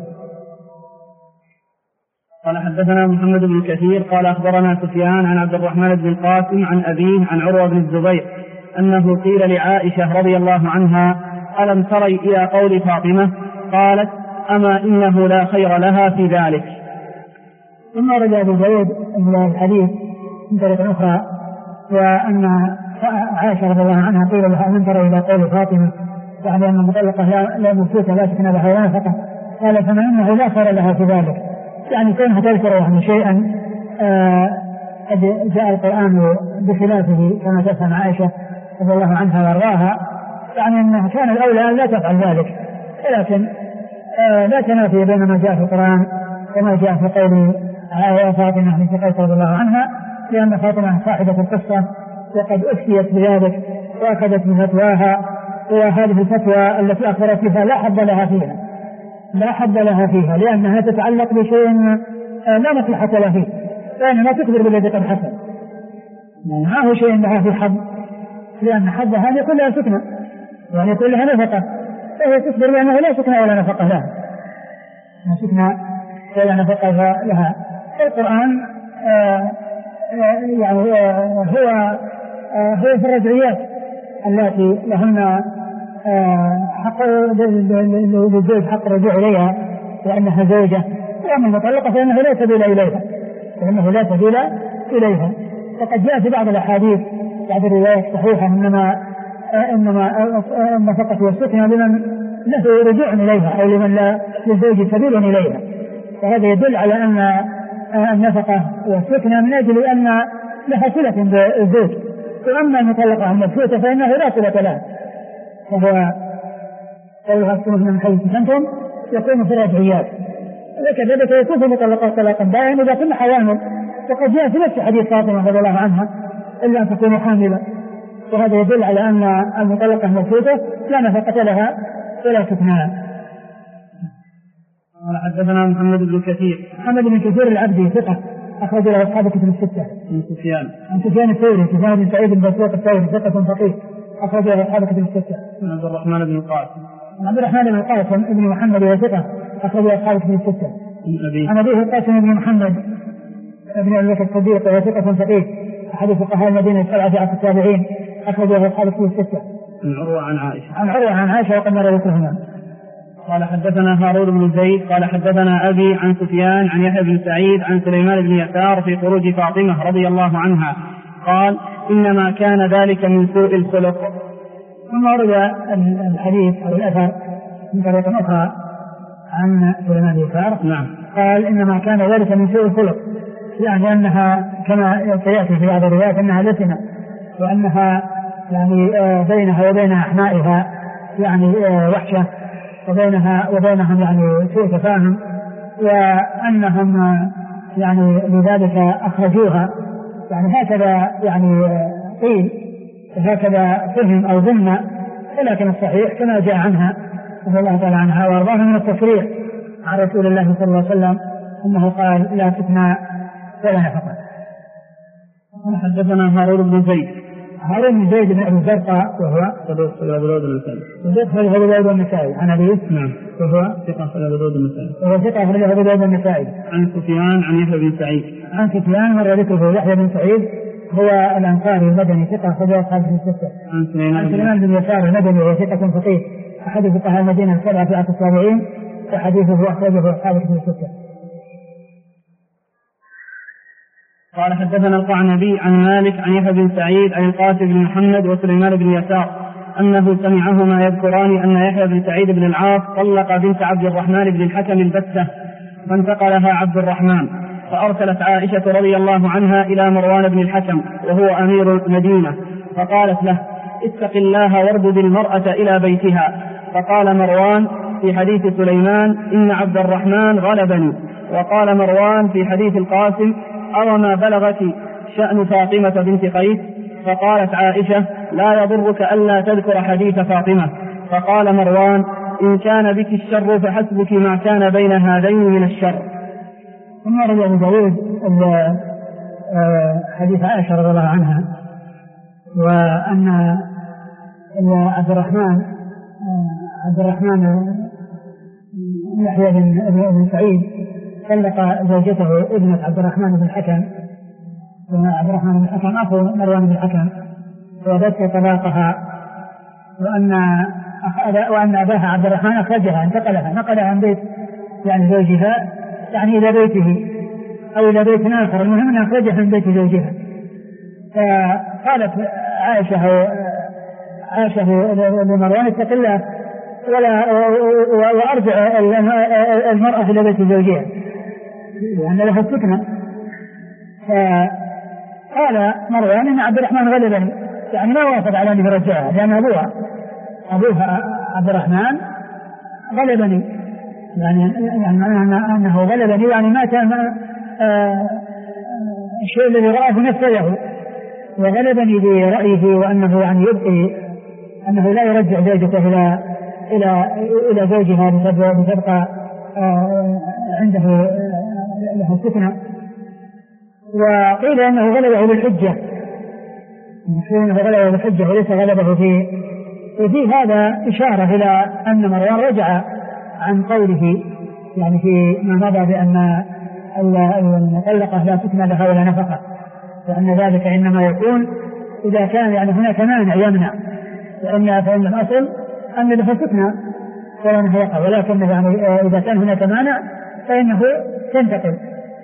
قال حدثنا محمد بن كثير قال أخبرنا سفيان عن عبد الرحمن بن القاسم عن أبيه عن عروة بن الزبير أنه قيل لعائشة رضي الله عنها ألم تري إلى قول فاطمة؟ قالت أما إنه لا خير لها في ذلك. ثم ورد أبو داود من الحديث من طريق أخرى وأن عائشة رضي الله عنها قيل لها من ترى إلى قول فاطمة يعني أن المطلقة لا ممسوكة لا سكن لها ولا نفقة قال فما إنه لا خير لها في ذلك يعني كونها تذكر يعني شيئا قد جاء القرآن بخلافه كما تفهم عائشة رضي الله عنها وارضاها يعني أنه كان الأولى أن لا تفعل ذلك ولكن لا تنافي بين ما جاء في القرآن وما جاء في قول فاطمة بنت قيس رضي الله عنها لأن فاطمة صاحبة القصة وقد أفتيت بذلك وأخذت من فتواها وهذه الفتوى التي أخبرت فيها لا حد لها فيها لأنها تتعلق بشيء لا مصلحة له فيه فإنما تخبر بالذي قد حصل ما هو شيء لها في حد لأن حدها أن يكون لها سكنة وأن يكون لها نفقة فهي تخبر بأنه لا سكنة ولا نفقة لها لا سكنة ولا نفقة لها. القرآن يعني هو في الرجعيات التي لهن حق للزوج حق الرجوع إليها لأنها زوجة وأما المطلقة فإنه لا سبيل إليها فقد جاء في بعض الأحاديث بعض الروايات صحيحة إنما النفقة والسكنة لمن له رجوع إليها أو لمن لا للزوج سبيل إليها فهذا يدل على أن النفقة والسكنة من أجل أن لها صلة بالزوج وأما المطلقة المبسوطة فإنه لا صلة لها وهو قولها السنة من حيث سكنتم يكون في الرجعيات وكذلك يكون في المطلقات طلاقا دائما إذا كنا حوامل وقد جاء في نفس حديث فاطمة رضي الله عنها إلا أن تكون حاملة وهذا يدل على أن المطلقة المبسوطة لا نفقة لها ولا سكنها. حدثنا محمد بن كثير العبدي ثقة أخرج له أصحاب الكتب الستة. عن سفيان الثوري سفيان بن سعيد البصري الثوري ثقة فقيه أخرج له أصحاب الكتب الستة. عن عبد الرحمن بن القاسم ابن محمد وثقة أخرج له أصحاب الكتب الستة. عن أبيه القاسم بن محمد ابن أبي بكر الصديق وثقة فقيه أحد فقهاء المدينة السبعة في عصر التابعين أخرج له أصحاب الكتب الستة. عن عروة عن عائشة وقد مر ذكرهما. قال حدثنا هارون بن زيد قال حدثنا أبي عن سفيان عن يحيى بن سعيد عن سليمان بن يسار في خروج فاطمة رضي الله عنها قال إنما كان ذلك من سوء الخلق. ثم ورد الحديث أو الأثر من طريق أخرى عن سليمان بن يسار قال إنما كان ذلك من سوء الخلق يعني أنها كما سيأتي في بعض الروايات أنها لسنة وأنها يعني بينها وبين أحمائها يعني وحشة وبينهم يعني سوء تفاهم وأنهم يعني لذلك أخرجوها يعني هكذا يعني قيل هكذا فهم أو ظن ولكن الصحيح كما جاء عنها رضي الله تعالى عنها وارضاها من التصريح عن رسول الله صلى الله عليه وسلم أنه قال لا سكنى ولا نفقة. حدثنا هارون بن زيد بن أبي زرقاء وهو صدوق في أبي داود النسائي عن أبيه وهو ثقة في أبي داود النسائي عن سفيان عن يحيى بن سعيد عن سفيان مر ذكره يحيى بن سعيد هو الأنصاري المدني ثقة في أصحاب الستة. عن سليمان بن يسار المدني وهو ثقة فقيه أحد فقهاء المدينة السبعة في عصر التابعين وحديثه أخرجه أصحاب الستة. قال حدثنا القعنبي عن مالك عن يحيى بن سعيد عن القاسم بن محمد وسليمان بن يسار أنه سمعهما يذكران أن يحيى بن سعيد بن العاص طلق بنت عبد الرحمن بن الحكم البتة فانتقلها عبد الرحمن فأرسلت عائشة رضي الله عنها إلى مروان بن الحكم وهو أمير المدينة فقالت له اتق الله واردد المرأة إلى بيتها فقال مروان في حديث سليمان إن عبد الرحمن غلبني وقال مروان في حديث القاسم أو ما بلغك شأن فاطمة بنت قيس فقالت عائشة لا يضرك ألا تذكر حديث فاطمة فقال مروان إن كان بك الشر فحسبك ما كان بين هذين من الشر. ثم رجع أبو داود حديث عائشة رضي الله عنها وأن عبد الرحمن يحيى بن سعيد طلق زوجته ابنة عبد الرحمن بن الحكم وعبد الرحمن بن الحكم أخو مروان بن الحكم وذكر طلاقها وأن أباها عبد الرحمن أخرجها نقلها عن بيت يعني زوجها يعني إلى بيته أو إلى بيت آخر، المهم أن أخرجها من بيت زوجها. فقالت عائشة لمروان اتق الله وأرجع المرأة إلى بيت زوجها لأن لها الفتنة. فقال مروان إن عبد الرحمن غلبني، يعني ما وافق على أن يرجعها لأن أبوها عبد الرحمن غلبني، يعني أنه غلبني، يعني ما كان الشيء الذي رآه نفسه وغلبني برأيه، وأنه يعني يبقي أنه لا يرجع زوجته إلى زوجها لتبقى عنده له الفتنة. وقيل أنه غلبه بالحجة، وليس غلبه وفي هذا إشارة إلى أن مروان رجع عن قوله يعني في ما مضى بأن المطلقة لا فتنة لها ولا نفقة، وأن ذلك إنما يكون إذا كان يعني هناك مانع يمنع، فإن الأصل أن له فتنة ولا نفقة، ولكن يعني إذا كان هناك مانع فإنها تنتقل.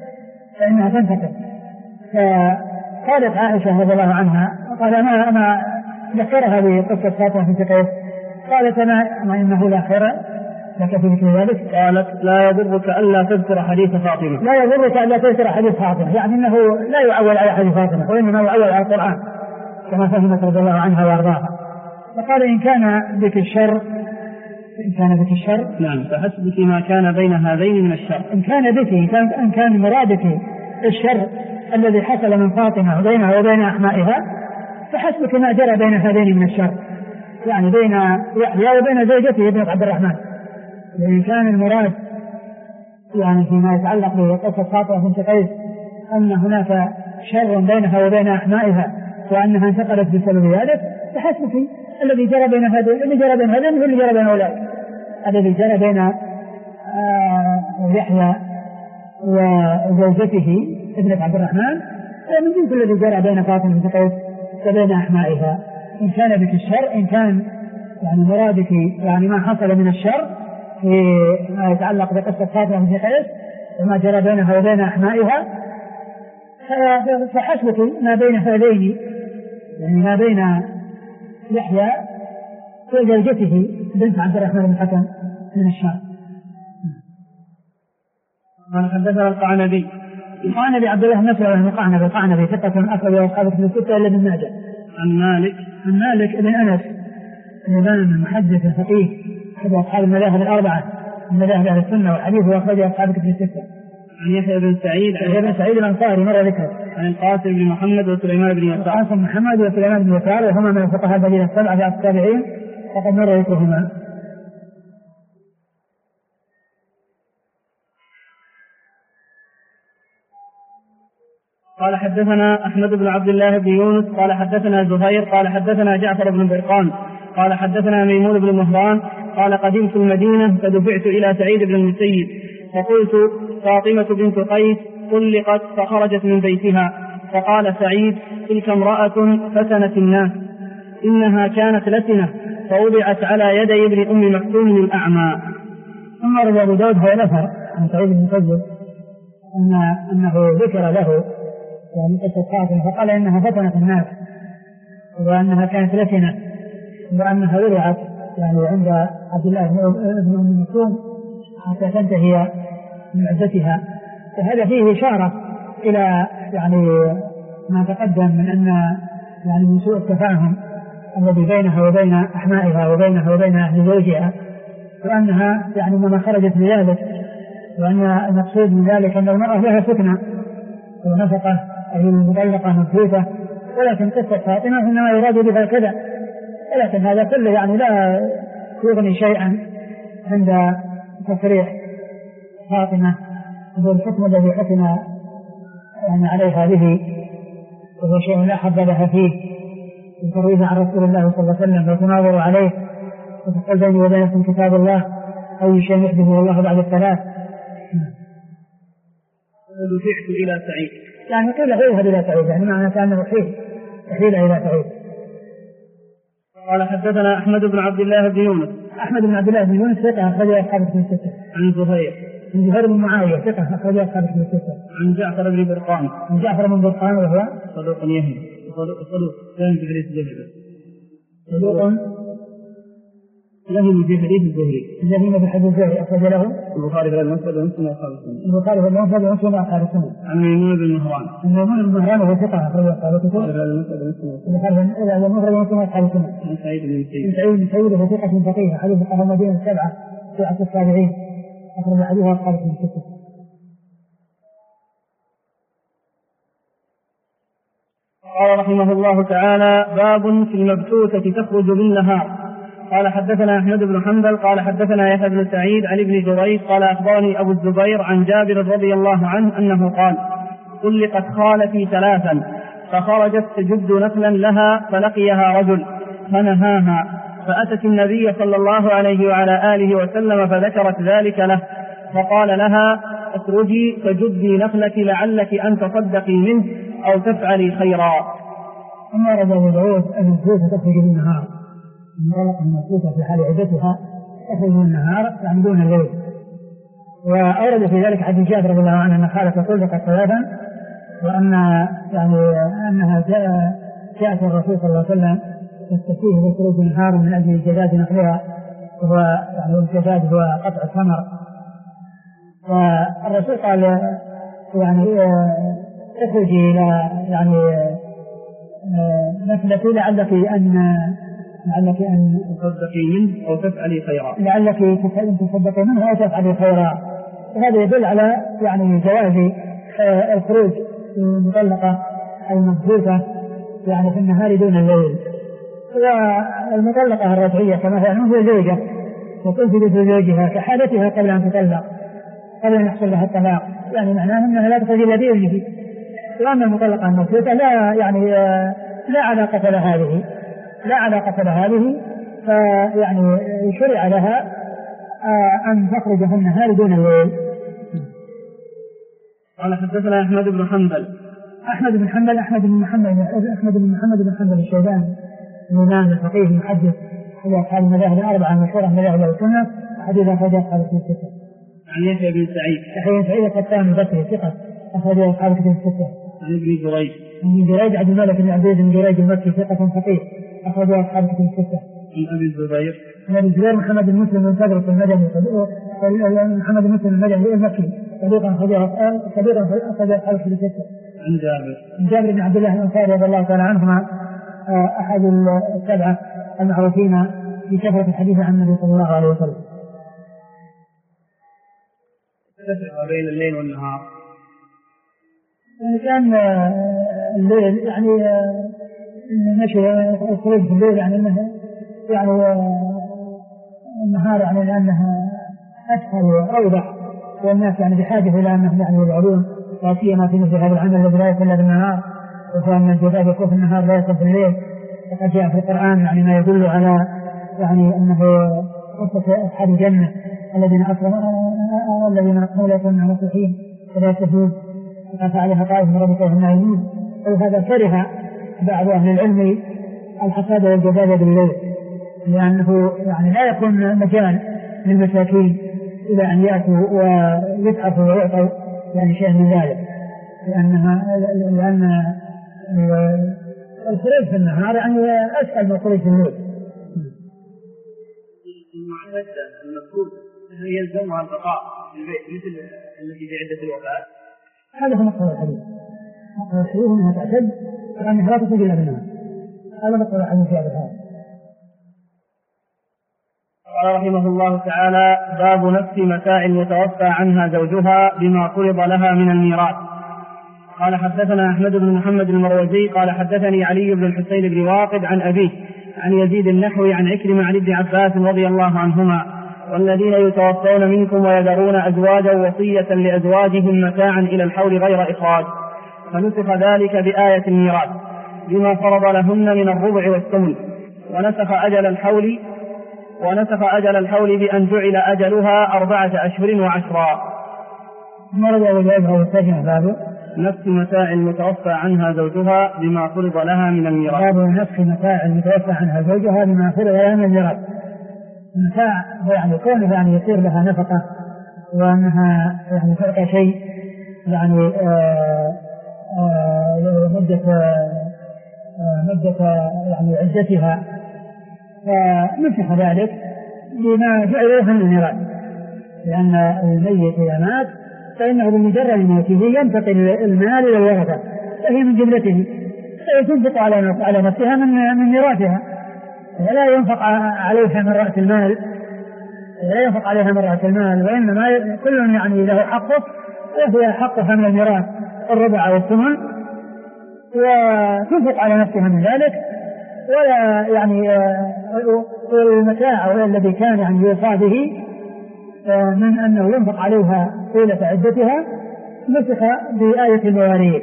فقالت عائشة رضي الله عنها، قال ما ذكرها بقصة فاطمة بنت قيس، قالت ما إنه لا خير لك في مثل ذلك. قالت لا يضرك ألا تذكر حديث فاطمة. لا يضرك ألا تذكر حديث فاطمة، يعني أنه لا يعول على حديث فاطمة وإنما يعول على القرآن كما فهمت رضي الله عنها وأرضاها. فقال إن كان بك الشر نعم فحسبك ما كان بين هذين من الشر. إن كان مرادك الشر الذي حصل من فاطمة بينها وبين أحمائها، فحسبك ما جرى بين هذين من الشر، يعني بين يحيى وبين زوجته ابنة عبد الرحمن. لأن كان المراد يعني فيما يتعلق بقصة فاطمة بنت قيس أن هناك شر بينها وبين أحمائها وأنها انتقلت بسبب ذلك، فحسبك الذي جرى بين هذين اللي جرى بين أولاد، الذي جرى بين يحيى وزوجته ابنة عبد الرحمن من جنس الذي جرى بين فاطمة بنت قيس وبين أحمائها. إن كان بك الشر، إن كان يعني مرادك يعني ما حصل من الشر في ما يتعلق بقصة فاطمة بنت قيس وما جرى بينها وبين أحمائها، فحسبك ما بين هذين، يعني ما بين يحيى وزوجته بنت عبد الرحمن بن حكم من الشر. قال حدثنا القعنبي عبد الله بن مسعود القعنبي ثقة أخرج أصحاب كتب الستة إلا ابن ماجه. عن مالك بن أنس الإمام المحدث الفقيه أحد أصحاب المذاهب الأربعة من مذاهب أهل السنة والحديث، وأخرج أصحاب كتب الستة. عن يحيى بن سعيد الأنصاري مرة ذكر. عن القاسم بن محمد وسليمان بن يسار. وهما من الفقهاء الذين السبعة في التابعين وقد مر ذكرهما. قال حدثنا أحمد بن عبد الله بن يونس قال حدثنا زهير قال حدثنا جعفر بن برقان قال حدثنا ميمون بن مهران قال قدمت المدينة فدفعت إلى سعيد بن المسيب فقلت فاطمة بنت قيس طلقت فخرجت من بيتها، فقال سعيد تلك امرأة فتنت الناس، إنها كانت لسنة فوضعت على يدي ابن أم مكتوم الأعمى. ثم روى أبو داود هو الأثر عن سعيد بن المسيب أنه ذكر له يعني قصة فاطمة فقال إنها فتنت الناس وأنها كانت لسنة وأنها وضعت يعني عند عبد الله بن أم مكتوم حتى تنتهي من عدتها. فهذا فيه إشارة إلى يعني ما تقدم من أن يعني من سوء التفاهم الذي بينها وبين أحمائها وبينها وبين أهل زوجها، وأنها يعني ما خرجت بذلك، وأن المقصود من ذلك أن المرأة لها فتنة ونفقة أي المطلقة مفروضة، ولكن قصة فاطمة إنما يراد بها كذا، ولكن هذا كله يعني لا يغني شيئا عند تصريح فاطمة بالحكم الذي حكم يعني عليها به، وهو شيء لا حظ لها فيه، الترويج عن رسول الله صلى الله عليه وسلم وتناظر عليه وتقول بيني وبينكم كتاب الله أي شيء يحدثه الله بعد الثلاث. ودفعت إلى سعيد يعني قيل غيرها إلى سعيد، يعني معنى كأنه حيل إلى سعيد. قال حدثنا أحمد بن عبد الله بن يونس ثقة أخرج أصحاب الكتب الستة. عن زهير عن زهير بن معاوية ثقة أخرجه أصحاب الكتب الستة. عن جعفر بن برقان. عن جعفر بن برقان وهو صدوق يهم صدوق كان في حديث الزهري. صدوق لهم في حديث الزهري. الذين في حديث الزهري أخرج له البخاري في المسند ومسلم وأصحاب السنة. البخاري في المسند ومسلم وأصحاب السنة. عن ميمون بن مهران. عن ميمون بن مهران وهو ثقة أخرجه أصحاب الكتب. البخاري في المسند ومسلم وأصحاب السنة. عن سعيد بن سعيد بن سعيد وهو ثقة فقيه حديث أهل المدينة السبعة في عصر التابعين أخرج حديثه أصحاب الكتب. قال رحمه الله تعالى: باب في المبثوثة تخرج بالنهار. قال حدثنا أحمد بن حنبل قال حدثنا يحيى بن سعيد عن ابن جريج قال أخبرني أبو الزبير عن جابر رضي الله عنه أنه قال: طلقت خالتي ثلاثا فخرجت تجد نخلا لها فلقيها رجل فنهاها فأتت النبي صلى الله عليه وعلى آله وسلم فذكرت ذلك له فقال لها: اخرجي فجدي نخلك لعلك أن تصدقي منه أو تفعلي خيرا. أما رضي الله عنه المبثوثة تخرج بالنهار، المبثوثة في حال عدتها تخرج بالنهار يعني دون الليل. وأورد في ذلك حديث جابر رضي الله عنه أن خالته طلقت ثلاثا وأن أنها جاءت الرسول صلى الله عليه وسلم تستفيه بخروج النهار من أجل الجداد نحوها، وهو يعني الجداد هو قطع الثمر. والرسول قال يعني اخرجي إلى يعني نفلتي لعلك أن تصدقي منه أو تفعلي خيرا، لعلك تصدقي منه أو تفعلي خيرا. وهذا يدل على يعني جواز الخروج المطلقة المبثوثة يعني في النهار دون الليل. والمطلقة الرجعية كما هي هي زوجة وتنفذ في زوجها كحالتها قبل أن تطلق، قبل أن يحصل لها الطلاق، يعني معناه أنها لا تخرج إلا بإذنه. وأما المطلقة المبثوثة لا يعني لا علاقة لها هذه فيعني شرع لها أن تخرج في النهار دون الليل. قال حدثنا أحمد بن حنبل أحمد بن محمد بن حنبل الشيباني الإمام الفقيه المحدث إلى أصحاب المذاهب الأربعة المشهورة مذاهب السنة حديث أخرج أصحاب الكتب الستة. عن يحيى بن سعيد القطان البصري ثقة أخرج أصحاب الكتب الستة. عن ابن جريج عبد الملك بن عبد بن جريج المكي ثقة فقيه أخرج أصحاب الكتب الستة. عن أبي الزبير محمد بن مسلم بن تدرس المدني محمد بن مسلم المدني المكي صديقا أخرج أصحاب الكتب الستة. عن جابر بن عبد الله الأنصاري رضي الله تعالى عنهما أحد السبعة المعروفين بكثرة الحديث عن النبي صلى الله عليه وسلم. تفرق بين الليل والنهار. كان الليل يعني نشر الخروج في الليل يعني أنه يعني النهار يعني لأنها أسهل وأوضح والناس يعني بحاجة إلى أنهم يعني يدعون لا سيما في مثل هذا العمل الذي لا يكون إلا بالنهار، وكان الجبال يكون في النهار لا يكون في الليل. وقد جاء في القرآن يعني ما يدل على يعني أنه قصة أصحاب الجنة الذين أسلموا لا يكونون مصلحين ولا يستفيد فعلها طائف من ربك وهم نائمون. وهذا كره بعض أهل العلم الحساد والجبال بالليل، لأنه يعني لا يكون مجال للمساكين إلى أن يأتوا ويتعفوا ويعطوا يعني شيء من ذلك، لأن الخروج في النهار يعني أسهل من الخروج في الليل. المعدة المفروض هي يلزمها البقاء في البيت مثل التي في عدة الوفاة. هذا هو مقصود الحديث، مقصود الحديث أنها تعتد وأنها لا تخرج إلا بالنهار. هذا مقصود الحديث في هذا الحال. قال رحمه الله تعالى: باب نفس متاع المتوفى عنها زوجها بما فرض لها من الميراث. قال حدثنا أحمد بن محمد المروزي قال حدثني علي بن الحسين بن واقد عن أبيه عن يزيد النحوي عن عكرمة عن ابن عباس رضي الله عنهما: والذين يتوفون منكم ويذرون أزواجا وصية لأزواجهم متاعا إلى الحول غير إخراج، فنسخ ذلك بآية الميراث بما فرض لهن من الربع والثمن، ونسخ أجل الحول بأن جعل أجلها 4 أشهر و10. مرض وجائبها والسجن بابه نفس متاع المتوفى عنها زوجها بما فرض لها من الميراث. باب نفس متاع المتوفى عنها زوجها بما فرض لها من الميراث. المتاع هو يعني كونه يعني يصير لها نفقة وأنها يعني تعطى شيء يعني مدة يعني عدتها، فنسخ ذلك بما جعل لها من الميراث، لأن الميت إذا مات فإنه بمجرد موته ينتقل المال إلى الورثة، فهي من جملته، تنفق على نفسها من ميراثها، ولا ينفق عليها من رأس المال، وإنما كل يعني له حقه، وهي حقها من الميراث الربع أو الثمن، وتنفق على نفسها من ذلك، ولا يعني المتاع الذي كان يعني يوصى به من أنه ينفق عليها طيلة عدتها نسخ بآية المواريث،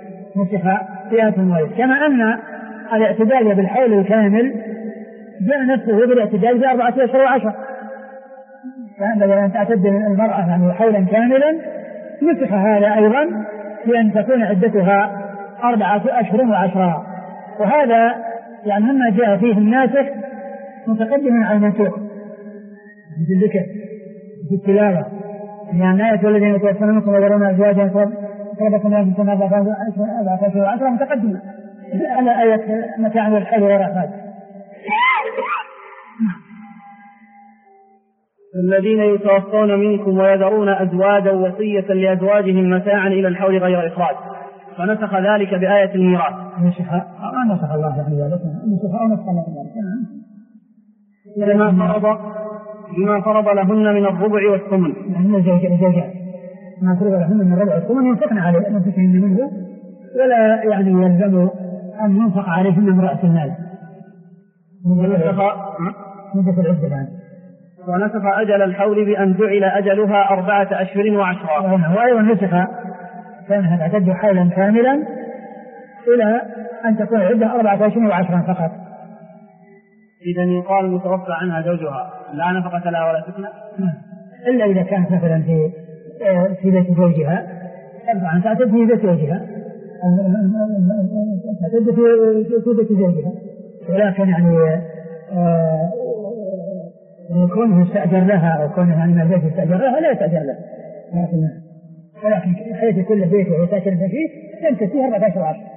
كما أن الاعتدال بالحول الكامل جاء نفسه بالاعتدال ب4 أشهر و10، فعندما أن تعتد المرأة يعني حولا كاملا نسخ هذا أيضا بأن تكون عدتها 4 أشهر و10، وهذا يعني مما جاء فيه الناسخ متقدم على المنسوخ في الذكر في التلاوة، يعني آية والذين يتوفون منكم ويذرون أزواجا فربكم لا تكون 4 أشهر و10 متقدمة على آية متاع الحل والرحمات. الذين يتوفون منكم ويذرون أزواجا وصية لأزواجهم متاعا إلى الحول غير إخراج، فنسخ ذلك بآية الميراث. نسخ الله يعني ذلك، نسخ الله بما فرض لهن من الربع والثمن، يعني الزوجات ما فرض لهن من الربع والثمن ينفقن عليه أنفسهن منه، ولا يعني يلزم أن ينفق عليهن من رأس المال مدة العدة الآن. ونسخ أجل الحول بأن جعل أجلها 4 أشهر و10، وأيضا نسخ كانها تعتد حولا كاملا إلى أن تكون عدة 4 أشهر و10 فقط. إذا يقال المتوفى عنها زوجها لا نفقة لها ولا سكنة، إلا إذا كانت مثلا في بيت زوجها، طبعا تعتد في بيت زوجها، تعتد في بيت زوجها، ولكن يعني يكون يستأجر لها أو كونه يعني ما البيت يستأجر لها لا يستأجر لها، ولكن حيث كل بيت وهو ساكن فيه تمسك فيه 4 أشهر و10.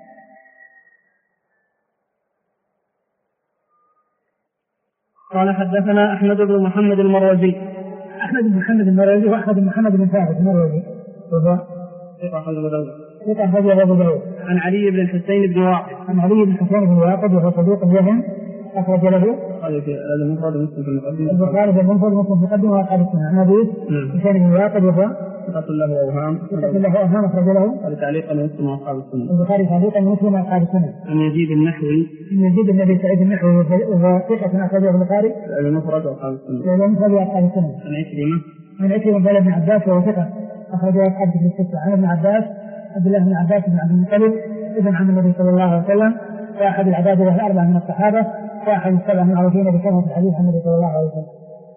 قال حدثنا أحمد بن محمد المروزي. أحمد بن محمد المروزي وأحمد بن محمد بن ثابت المروزي وهو ثقة أبو داود. عن علي بن الحسين بن واقد. عن علي بن الحسين بن واقد وهو صدوق يهم أخرج له المفرد مسلم في المقدمة. البخاري في المفرد مسلم في المقدمة وأصحاب السنة. عن أبي الحسين بن واقد وهو ثقة له أوهام أخرج له. قال تعليقا مسلم وأصحاب السنة. البخاري تعليقا مسلم وأصحاب السنة. عن يزيد النحوي. عن يزيد بن أبي سعيد النحوي وهو ثقة أخرجه البخاري. المفرد وأصحاب السنة. المفرد وأصحاب السنة. عن عكرمة بن ابن عباس وهو ثقة أخرجه أصحاب الستة. عن ابن عباس عبد الله بن عباس بن عبد المطلب ابن عم النبي صلى الله عليه وسلم، وأحد العباد له 4 من الصحابة، وأحد السبع المعروفين بكثرة الحديث عن النبي صلى الله عليه وسلم.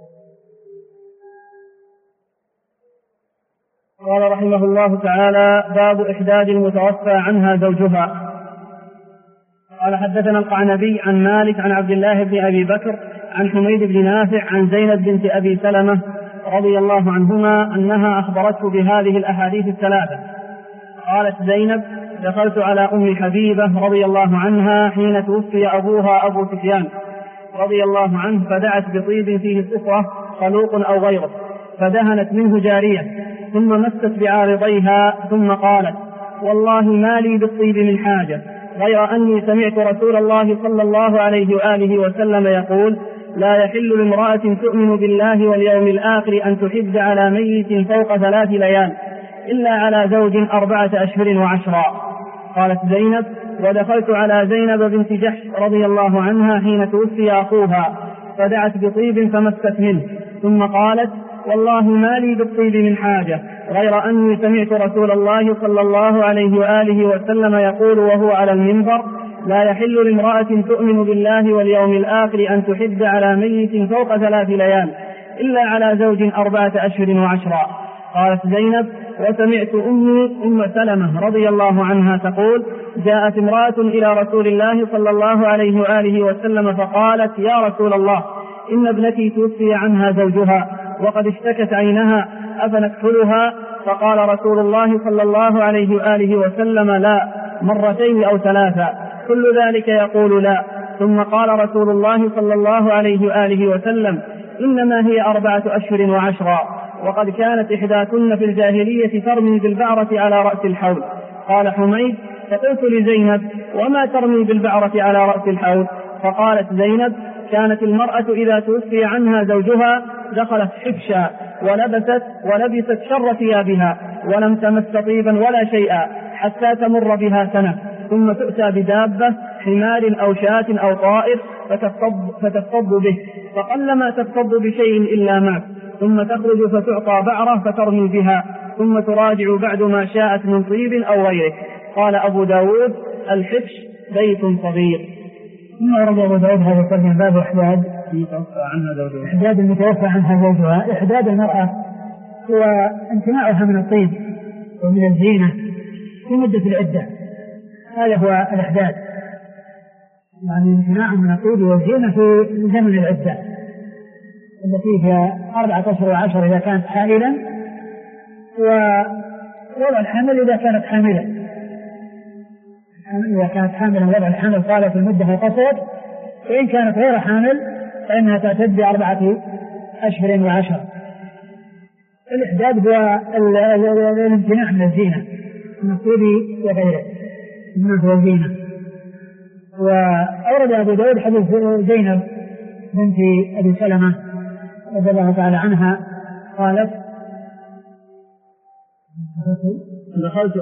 قال رحمه الله تعالى: باب إحداد المتوفى عنها زوجها. قال حدثنا القعنبي عن مالك عن عبد الله بن أبي بكر عن حميد بن نافع عن زينب بنت أبي سلمة رضي الله عنهما أنها أخبرته بهذه الأحاديث الثلاثة. قالت زينب: دخلت على أم حبيبة رضي الله عنها حين توفي أبوها أبو سفيان رضي الله عنه، فدعت بطيب فيه صفرة خلوق أو غيره، فدهنت منه جارية، ثم مست بعارضيها، ثم قالت: والله ما لي بالطيب من حاجة، غير أني سمعت رسول الله صلى الله عليه وآله وسلم يقول: لا يحل لامرأة تؤمن بالله واليوم الآخر أن تحد على ميت فوق 3 ليال إلا على زوج 4 أشهر و10. قالت زينب: ودخلت على زينب بنت جحش رضي الله عنها حين توفي أخوها، فدعت بطيب فمست منه، ثم قالت: والله ما لي بالطيب من حاجة، غير أني سمعت رسول الله صلى الله عليه وآله وسلم يقول وهو على المنبر: لا يحل لامرأة تؤمن بالله واليوم الآخر أن تحد على ميت فوق 3 ليال إلا على زوج 4 أشهر و10. قالت زينب: وسمعت أمي أم سلمة رضي الله عنها تقول: جاءت امرأة إلى رسول الله صلى الله عليه وآله وسلم فقالت: يا رسول الله، إن ابنتي توفي عنها زوجها وقد اشتكت عينها أفنكحلها؟ فقال رسول الله صلى الله عليه وآله وسلم لا، مرتين أو ثلاثة، كل ذلك يقول لا. ثم قال رسول الله صلى الله عليه وآله وسلم إنما هي 4 أشهر و10، وقد كانت إحداكن في الجاهلية ترمي بالبعرة على رأس الحول. قال حميد فقلت لزينب وما ترمي بالبعرة على رأس الحول؟ فقالت زينب كانت المرأة إذا توفي عنها زوجها دخلت حبشا ولبست شر ثيابها ولم تمس طيبا ولا شيئا حتى تمر بها سنة، ثم تؤتى بدابة حمار أو شاة أو طائر فتفض به، فقلما تفض بشيء إلا معك، ثم تخرج فتعطى بعرة فترمي بها، ثم تراجع بعد ما شاءت من طيب أو غيره. قال أبو داود الحبش بيت صغير. ثم ورد أبو داود هذا الترجمة باب إحداد المتوفى عنها زوجها. إحداد المرأة هو امتناعها من الطيب ومن الزينة في مدة العدة، هذا هو الإحداد، يعني امتناع من الطيب والزينة في زمن العدة التي هي 4 أشهر و10 إذا كانت حائلا، ووضع الحمل إذا كانت حاملا. إذا كانت حاملا وضع الحمل طالت المدة وقصرت، وإن كانت غير حامل فإنها تعتد ب4 أشهر و10. الإحداد هو الامتناع من الزينة من الطيب وغيره من الزينة. وأورد أبو داود حديث زينب بنت أبي سلمة رضي الله تعالى عنها قالت دخلت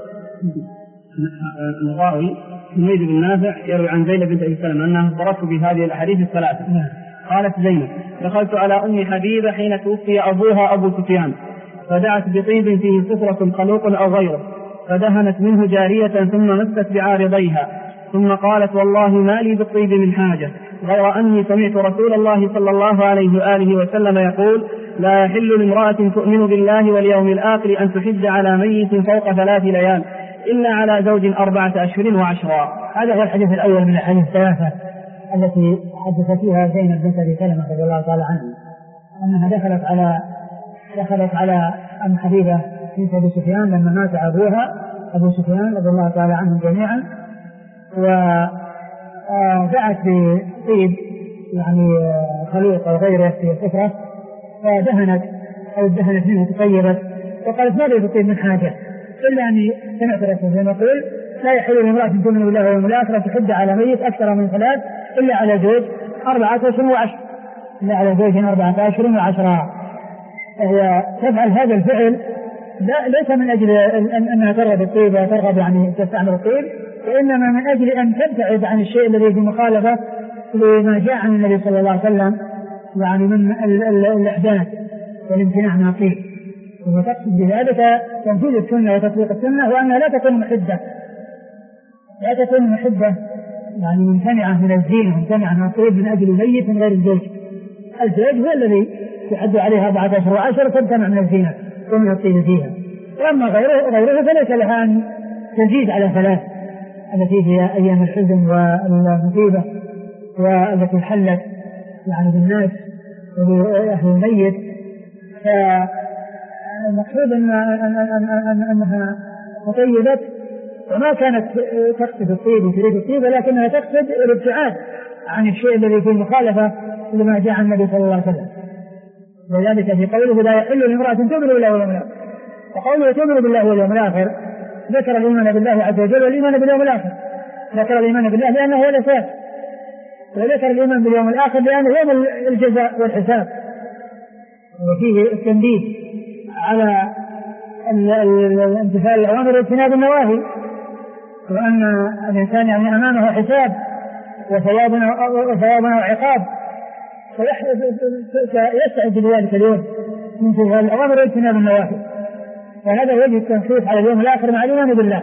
الراوي حميد بن نافع يروي عن زينب بنت أبي سلمة أنها أخبرته بهذه الأحاديث الثلاثة. قالت زينب دخلت على أم حبيبة حين توفي أبوها أبو سفيان، فدعت بطيب فيه صفرة خلوق أو غيره، فدهنت منه جارية ثم مست بعارضيها، ثم قالت والله ما لي بالطيب من حاجة، غير أني سمعت رسول الله صلى الله عليه وآله وسلم يقول لا يحل لامرأة تؤمن بالله واليوم الآخر أن تحج على ميت فوق 3 ليال إلا على زوج 4 أشهر و10. هذا هو الحديث الأول من الحديث الثلاثة التي حدث فيها زينب بنت أبي سلمة رضي الله تعالى عنها أنها دخلت على أم حبيبة بنت أبي سفيان لما مات أبوها أبو سفيان رضي الله تعالى عنهم جميعا، ودعت بطيب يعني خليط أو غيره في صفرة، فدهنت منه تطيبت، وقالت ما لي بالطيب من حاجة إلا أني سمعت رسول الله يقول لا يحل لامرأة تؤمن بالله واليوم الآخر تحد على ميت أكثر من 3 إلا على زوج 4 أشهر و10 إلا على زوج 4 أشهر و10. وهي تفعل هذا الفعل ليس من أجل أنها ترغب الطيب وترغب يعني تستعمل الطيب، وإنما من أجل أن تبتعد عن الشيء الذي في مخالفة لما جاء عن النبي صلى الله عليه وسلم يعني من الإحداث والامتناع من الطيب، وتقصد بذلك تنفيذ السنة وتطبيق السنة، وأنها لا تكون محدة يعني ممتنعة من الزينة ممتنعة من الطيب من أجل ميت من غير الزوج. الزوج هو الذي يحد عليها 4 أشهر و10 تمتنع من الزينة ومن الطيب فيها، وأما غيره فليس لها أن تزيد على 3 التي هي أيام الحزن والمصيبة والتي حلت يعني بالناس وبأهل الميت. فالمقصود أنها تطيبت وما كانت تقصد الطيب وتريد الطيب، لكنها تقصد الابتعاد عن الشيء الذي فيه مخالفة لما جاء عن النبي صلى الله عليه وسلم. وذلك في قوله لا يحل لامرأة تؤمن بالله واليوم الآخر، وقوله تؤمن بالله واليوم الآخر ذكر الإيمان بالله عز وجل والإيمان باليوم الآخر، ذكر الإيمان بالله لأنه هو الأساس، وذكر الإيمان باليوم الآخر لأنه يوم الجزاء والحساب، وفيه التنبيه على امتثال الأوامر واجتناب النواهي، وأن الإنسان يعني أمامه حساب وثواب وعقاب، فيستعد لذلك اليوم من امتثال الأوامر واجتناب النواهي. وهذا وجه التنصيص على اليوم الآخر مع الإيمان بالله.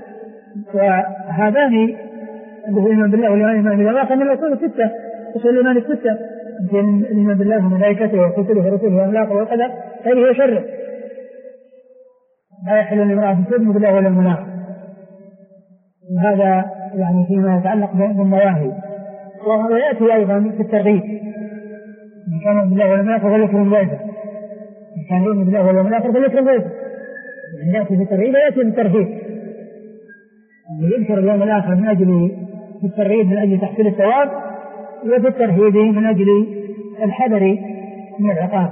وهذان الإيمان بالله والإيمان بالله من الأصول 6 أصول الإيمان 6، مثل الإيمان بالله وملائكته وكتبه ورسله واليوم الآخر والقدر خيره وشره. لا يحل لامرأة تؤمن بالله واليوم الآخر، وهذا يعني فيما يتعلق بالنواهي. ويأتي أيضا في الترغيب من كان بالله واليوم الآخر فليكرم ضيفه، إن كان يؤمن بالله واليوم الآخر فليكرم ضيفه. يعني يأتي في الترغيب ويأتي في الترهيب. يعني يذكر اليوم الآخر من أجل الترغيب من أجل تحصيل الثواب، وفي الترهيب من أجل الحذر من العقاب.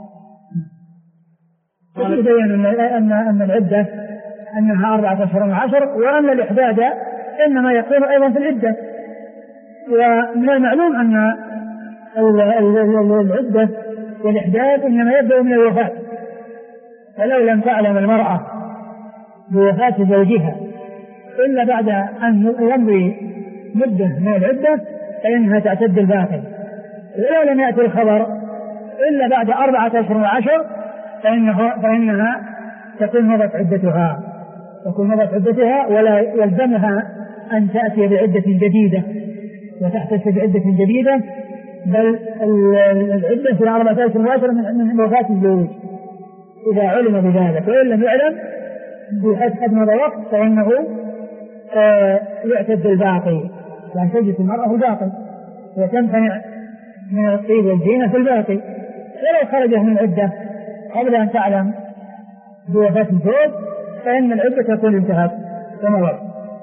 ويبين أن العدة أنها 4 أشهر و10، وأن الإحداد إنما يكون أيضا في العدة. ومن المعلوم أن العدة والإحداد إنما يبدأ من الوفاة، فلو لم تعلم المرأة بوفاة زوجها إلا بعد أن يمضي مدة من العدة فإنها تعتد الباقي، ولو لم يأتي الخبر إلا بعد 4 أشهر و10 فإنها تكون مضت عدتها، ولا يلزمها أن تأتي بعدة جديدة وتحتسب بعدة جديدة، بل العدة في 4 أشهر و10 من وفاة الزوج إذا علم بذلك. وإن لم يعلم بحسب مضى وقت فإنه يعتد الباقي، يعني تجد المرأة الباقي وتمتنع من الطيب والزينة في الباقي. ولو خرجت من العدة قبل أن تعلم بوفاة الزوج فإن العدة تكون انتهت كما ورد.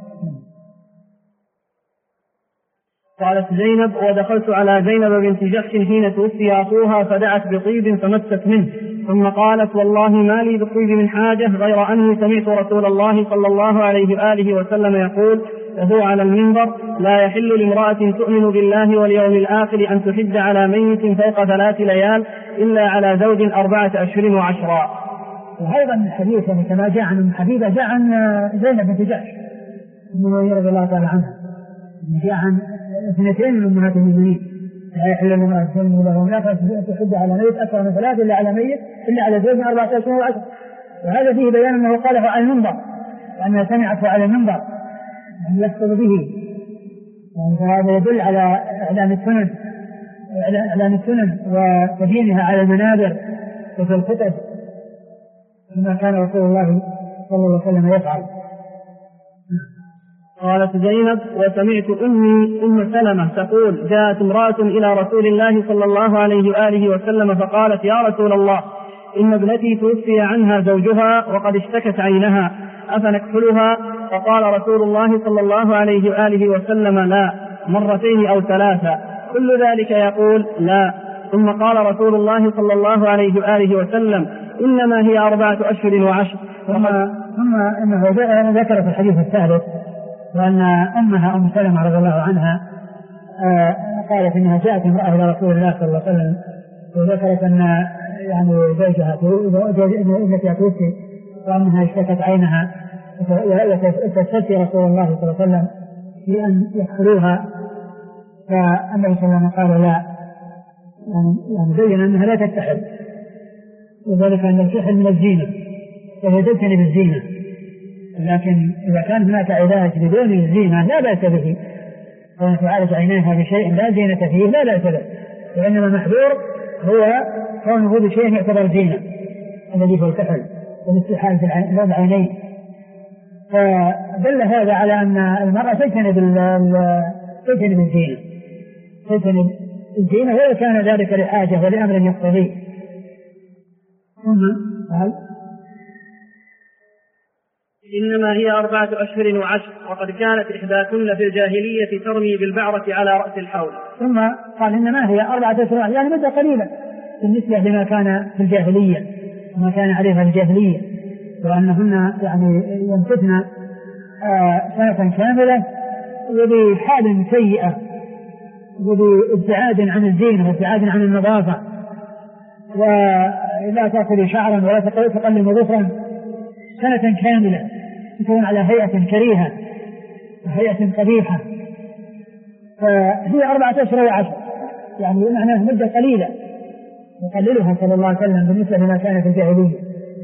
قالت زينب: ودخلت على زينب بنت جحش حين توفي أخوها فدعت بطيب فمست منه، ثم قالت: والله ما لي بالطيب من حاجة غير أني سمعت رسول الله صلى الله عليه وآله وسلم يقول وهو على المنبر: لا يحل لامرأة تؤمن بالله واليوم الآخر أن تحد على ميت فوق 3 ليال إلا على زوج 4 أشهر و10. وهذا من الحديث يعني كما جاء عن حبيبة جاء عن زينب بنت جحش رضي الله تعالى عنها، جاء عن 2 من أمهات المؤمنين: لا يحل لامرأة تؤمن بالله واليوم الآخر أن تحد على ميت أكثر من 3 إلا على ميت إلا على زوج 4 أشهر و10. وهذا فيه بيان أنه قاله على المنبر، وأنها سمعته على المنبر يحصل به، وهذا يدل على إعلان السنن وتبيينها على المنابر وفي الخطب كما كان رسول الله صلى الله عليه وسلم يفعل. قالت زينب: وسمعت أم سلمة تقول: جاءت امرأة إلى رسول الله صلى الله عليه وآله وسلم فقالت: يا رسول الله، إن ابنتي توفي عنها زوجها وقد اشتكت عينها، أفنكحلها؟ فقال رسول الله صلى الله عليه وآله وسلم: لا، 2 أو 3. كل ذلك يقول: لا. ثم قال رسول الله صلى الله عليه وآله وسلم: إنما هي 4 أشهر و10. ثم إنه ذكر في الحديث الثالث وأن أمها أم سلمة رضي الله عنها قالت إنها جاءت امرأة إلى رسول الله صلى الله عليه وسلم وذكرت أن يعني زوجها ابنتها توفي وأنها اشتكت عينها، فاستفتي رسول الله صلى الله عليه وسلم في أن يكحلوها، فالنبي صلى الله عليه وسلم قال: لا، يعني بين أنها لا تكتحل، وذلك أن الكحل من الزينة وهي تجتنب الزينة، لكن إذا كان هناك علاج بدون الزينة لا بأس به، وأن تعالج عينيها بشيء لا زينة فيه لا بأس به، وإنما المحذور هو كونه بشيء يعتبر زينة الذي هو الكحل والاستحال في العينين. فدل هذا على أن المرأة تجتنب الزينة ولو كان ذلك لحاجة ولأمر يقتضيه. إنما هي 4 أشهر و10، وقد كانت إحداثن في الجاهلية ترمي بالبعرة على رأس الحول. ثم قال: إنما هي 4 أشهر، يعني مدة قليلة بالنسبة لما كان في الجاهلية وما كان عليها الجاهلية، وأنهن يعني يمكثن 1 سنة كاملة وبحال سيئة وبابتعاد عن الزينة وابتعاد عن النظافة، ولا تأكل شعرا ولا تقلم ظفرا 1 سنة كاملة، تكون على هيئة كريهة وهيئة قبيحة. فهي 4 أشهر و10، يعني معناه مدة قليلة يقللها صلى الله عليه وسلم بالنسبة لما كان في الجاهلية.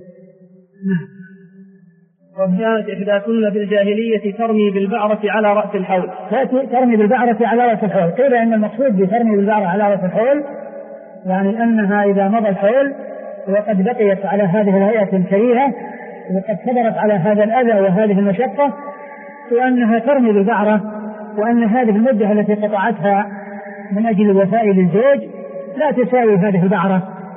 وكانت إحداثن في الجاهلية ترمي بالبعرة على رأس الحول. ترمي بالبعرة على رأس الحول، قيل إن المقصود بترمي بالبعرة على رأس الحول يعني أنها إذا مضى الحول وقد بقيت على هذه الهيئة الكريهة وقد صبرت على هذا الأذى وهذه المشقة، وأنها ترمي بالبعرة، وأن هذه المدة التي قطعتها من أجل الوفاء للزوج لا تساوي هذه البعرة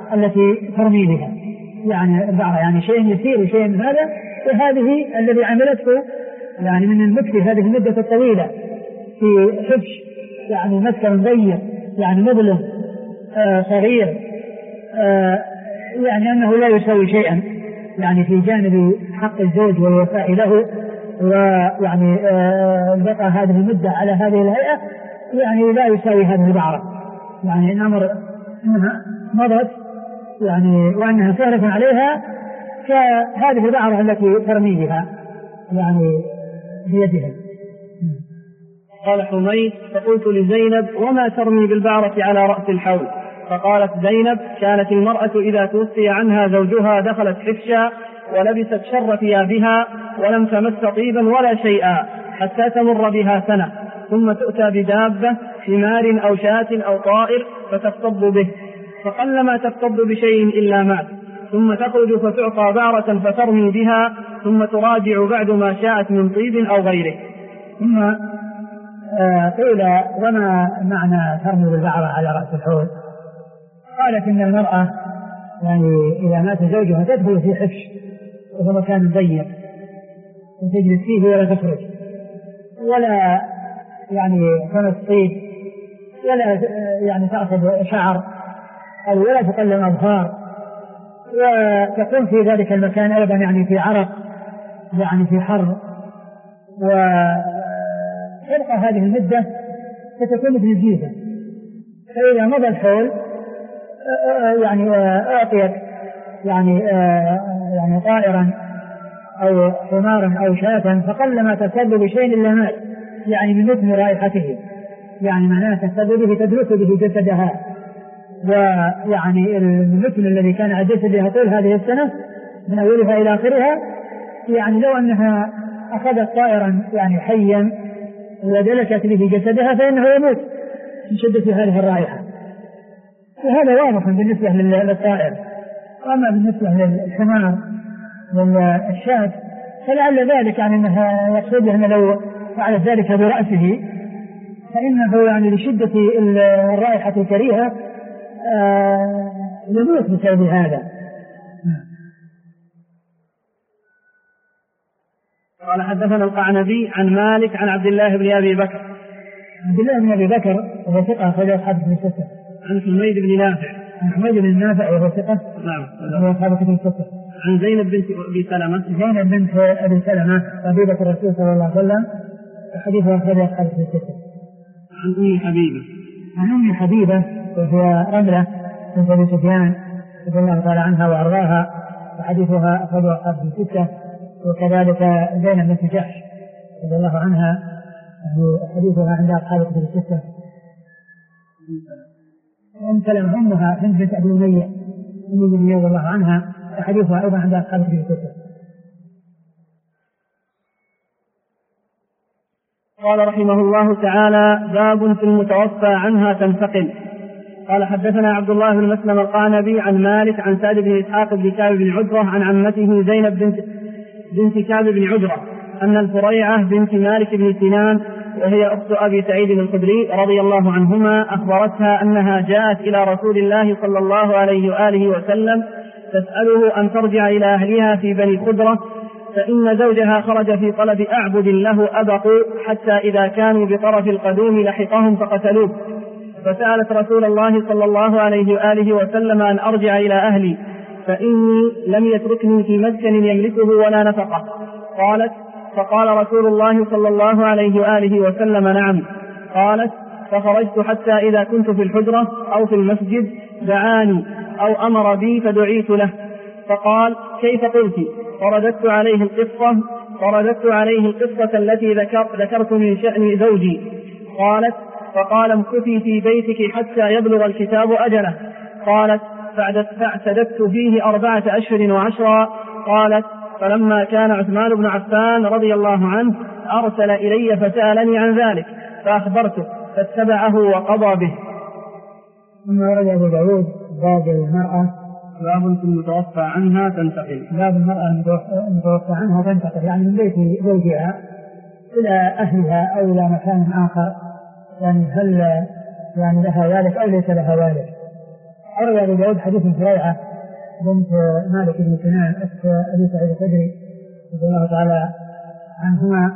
التي ترمي بها، يعني البعرة يعني شيء يسير وشيء من هذا، وهذه الذي عملته يعني من المكر هذه المدة الطويلة في حبش يعني مسكن ضيق يعني مظلم صغير، يعني أنه لا يسوي شيئا يعني في جانب حق الزوج والوفاء له، ويعني بقى هذه المدة على هذه الهيئة يعني لا يساوي هذه البعرة، يعني الأمر أنها مضت يعني وأنها سهلة عليها كهذه البعرة التي ترمي بها يعني بيدها. قال حميد: فقلت لزينب: وما ترمي بالبعرة على رأس الحوض؟ فقالت زينب: كانت المرأة إذا توفي عنها زوجها دخلت حفشا ولبست شر ثيابها ولم تمس طيبا ولا شيئا حتى تمر بها سنة، ثم تؤتى بدابة حمار أو شاة أو طائر فتفتص به، فقلما تفتص بشيء إلا مات، ثم تخرج فتعطى بعرة فترمي بها، ثم تراجع بعد ما شاءت من طيب أو غيره. ثم قيل: وما معنى ترمي بالبعرة على رأس الحوض؟ قالت إن المرأة يعني إذا مات زوجها تدخل في حفش وهو مكان ضيق وتجلس فيه ولا تخرج ولا يعني تمس طيب ولا يعني تأخذ شعر أو ولا تقلم أظفار، وتكون في ذلك المكان أيضا يعني في عرق يعني في حر، وتبقى هذه المدة ستكون مثل الجيفة، فإذا مضى الحول يعني أعطيت يعني طائرا أو حمارا أو شاة، فقلما تسبب بشيء إلا مات، يعني من مثل رائحته، يعني معناه تسبب به تدرس به جسدها، ويعني المثل الذي كان على جسدها طول هذه السنة من أولها إلى آخرها، يعني لو أنها أخذت طائرا يعني حيا ودلكت به جسدها فإنه يموت من شدة هذه الرائحة. وهذا واضح بالنسبة للطائر. وأما بالنسبة للحمار والشاة فلعل ذلك يعني أنها يقصد أن لو فعل ذلك برأسه فإنه يعني لشدة الرائحة الكريهة يموت بسبب هذا. قال: حدثنا القعنبي عن مالك عن عبد الله بن أبي بكر. عبد الله بن أبي بكر وهو ثقة أخرج أصحاب كتب الستة. عن حميد بن نافع. عن حميد بن نافع وهو ثقة. نعم. وهو أصحاب كتب الستة. عن زينب بنت أبي سلمة. زينب بنت أبي سلمة حبيبة الرسول صلى الله عليه وسلم، حديثها أخرج أصحاب كتب الستة. عن أم حبيبة. عن أم حبيبة وهي رملة بنت أبي سفيان رضي الله تعالى عنها وأرضاها، وحديثها أخرج أصحاب كتب الستة. وكذلك زينب بنت جحش رضي الله عنها حديثها عند أصحاب كتب الستة. أم سلمة أمها بنت أبي أمية رضي الله عنها، وحديثها أيضا عند أصحاب كتب الستة. قال رحمه الله تعالى: باب في المتوفى عنها تنتقل. قال: حدثنا عبد الله بن مسلم القعنبي عن مالك عن سعد بن إسحاق بن كعب بن عجرة عن عمته زينب بنت كعب بن عجرة أن الفريعة بنت مالك بن سنان وهي أخت أبي سعيد الخدري رضي الله عنهما أخبرتها أنها جاءت إلى رسول الله صلى الله عليه وآله وسلم تسأله أن ترجع إلى أهلها في بني خدرة، فإن زوجها خرج في طلب أعبد له أبقوا حتى إذا كانوا بطرف القدوم لحقهم فقتلوه، فسألت رسول الله صلى الله عليه وآله وسلم أن أرجع إلى أهلي فإني لم يتركني في مسكن يملكه ولا نفقه. قالت: فقال رسول الله صلى الله عليه وآله وسلم: نعم. قالت: فخرجت حتى إذا كنت في الحجرة أو في المسجد دعاني أو أمر بي فدعيت له، فقال: كيف قلت؟ فرددت عليه القصة التي ذكرت من شأن زوجي. قالت: فقال: امكثي في بيتك حتى يبلغ الكتاب أجله. قالت: فاعتددت فيه 4 أشهر و10. قالت: فلما كان عثمان بن عفان رضي الله عنه أرسل إلي فسألني عن ذلك فأخبرته فاتبعه وقضى به. ثم ورد أبو داود باب المرأة باب في المتوفى عنها تنتقل. باب المرأة المتوفى عنها تنتقل، يعني من بيت زوجها إلى أهلها أو إلى مكان آخر، يعني هل يعني لها ذلك أو ليس لها ذلك. أروي أبو داود حديث سريعة بنت مالك بن سنان أخت أبي سعيد الخدري رضي الله تعالى عنهما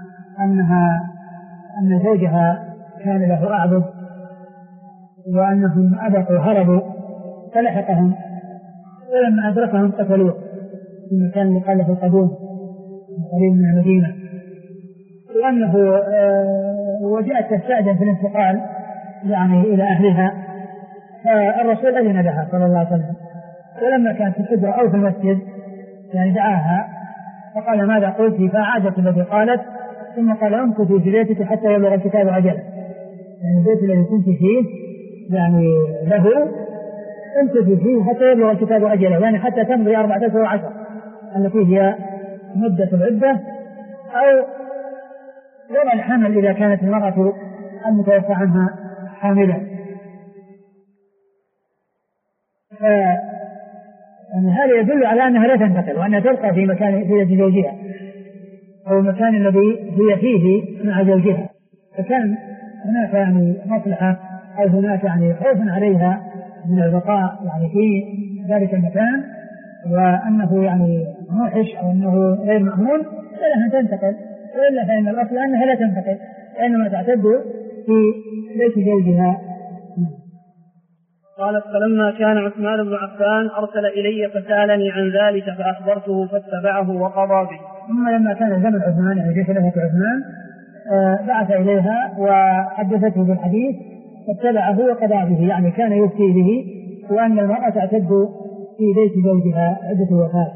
أن زوجها كان له أعبد وأنهم أبقوا هربوا فلحقهم ولما أدركهم قتلوه في مكان يقال له القدوم قريب من المدينة وأنه وجاءت تستأذن في الانتقال يعني إلى أهلها فالرسول أذن لها صلى الله عليه وسلم ولما كانت في الحجرة أو في المسجد يعني دعاها فقال ماذا قلت فأعادت الذي قالت ثم قال امكثي في بيتك حتى يبلغ الكتاب أجله يعني البيت الذي كنت فيه يعني له امكثي فيه حتى يبلغ الكتاب أجله يعني حتى تمضي 14 التي هي مدة العدة أو وضع الحمل إذا كانت المرأة المتوفى عنها حاملا. يعني هذا يدل على أنها لا تنتقل وأنها تبقى في مكان في يد زوجها أو المكان الذي هي فيه مع زوجها فكان هناك يعني مصلحة أو هناك يعني خوف عليها من البقاء يعني في ذلك المكان وأنه يعني موحش أو أنه غير مأمون فلها أن تنتقل وإلا فإن الأصل أنها لا تنتقل وإنما تعتد في بيت زوجها. قالت فلما كان عثمان بن عفان أرسل إلي فسألني عن ذلك فأخبرته فاتبعه وقضى به. ثم لما كان زمن عثمان يعني جيش خلافة عثمان بعث إليها وحدثته بالحديث فاتبعه وقضى به يعني كان يفتي به وأن المرأة تعتد في بيت زوجها عدة وفاة.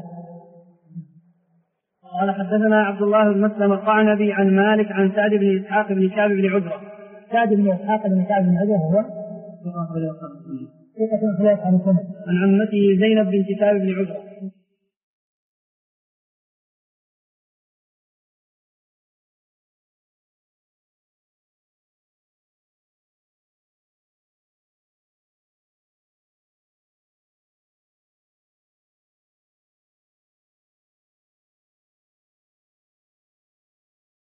قال حدثنا عبد الله بن مسلم القعنبي عن مالك عن سعد بن إسحاق بن كعب بن عجرة. سعد بن إسحاق بن كعب بن عجرة هو عن عمته زينب بنت كعب بن عجرة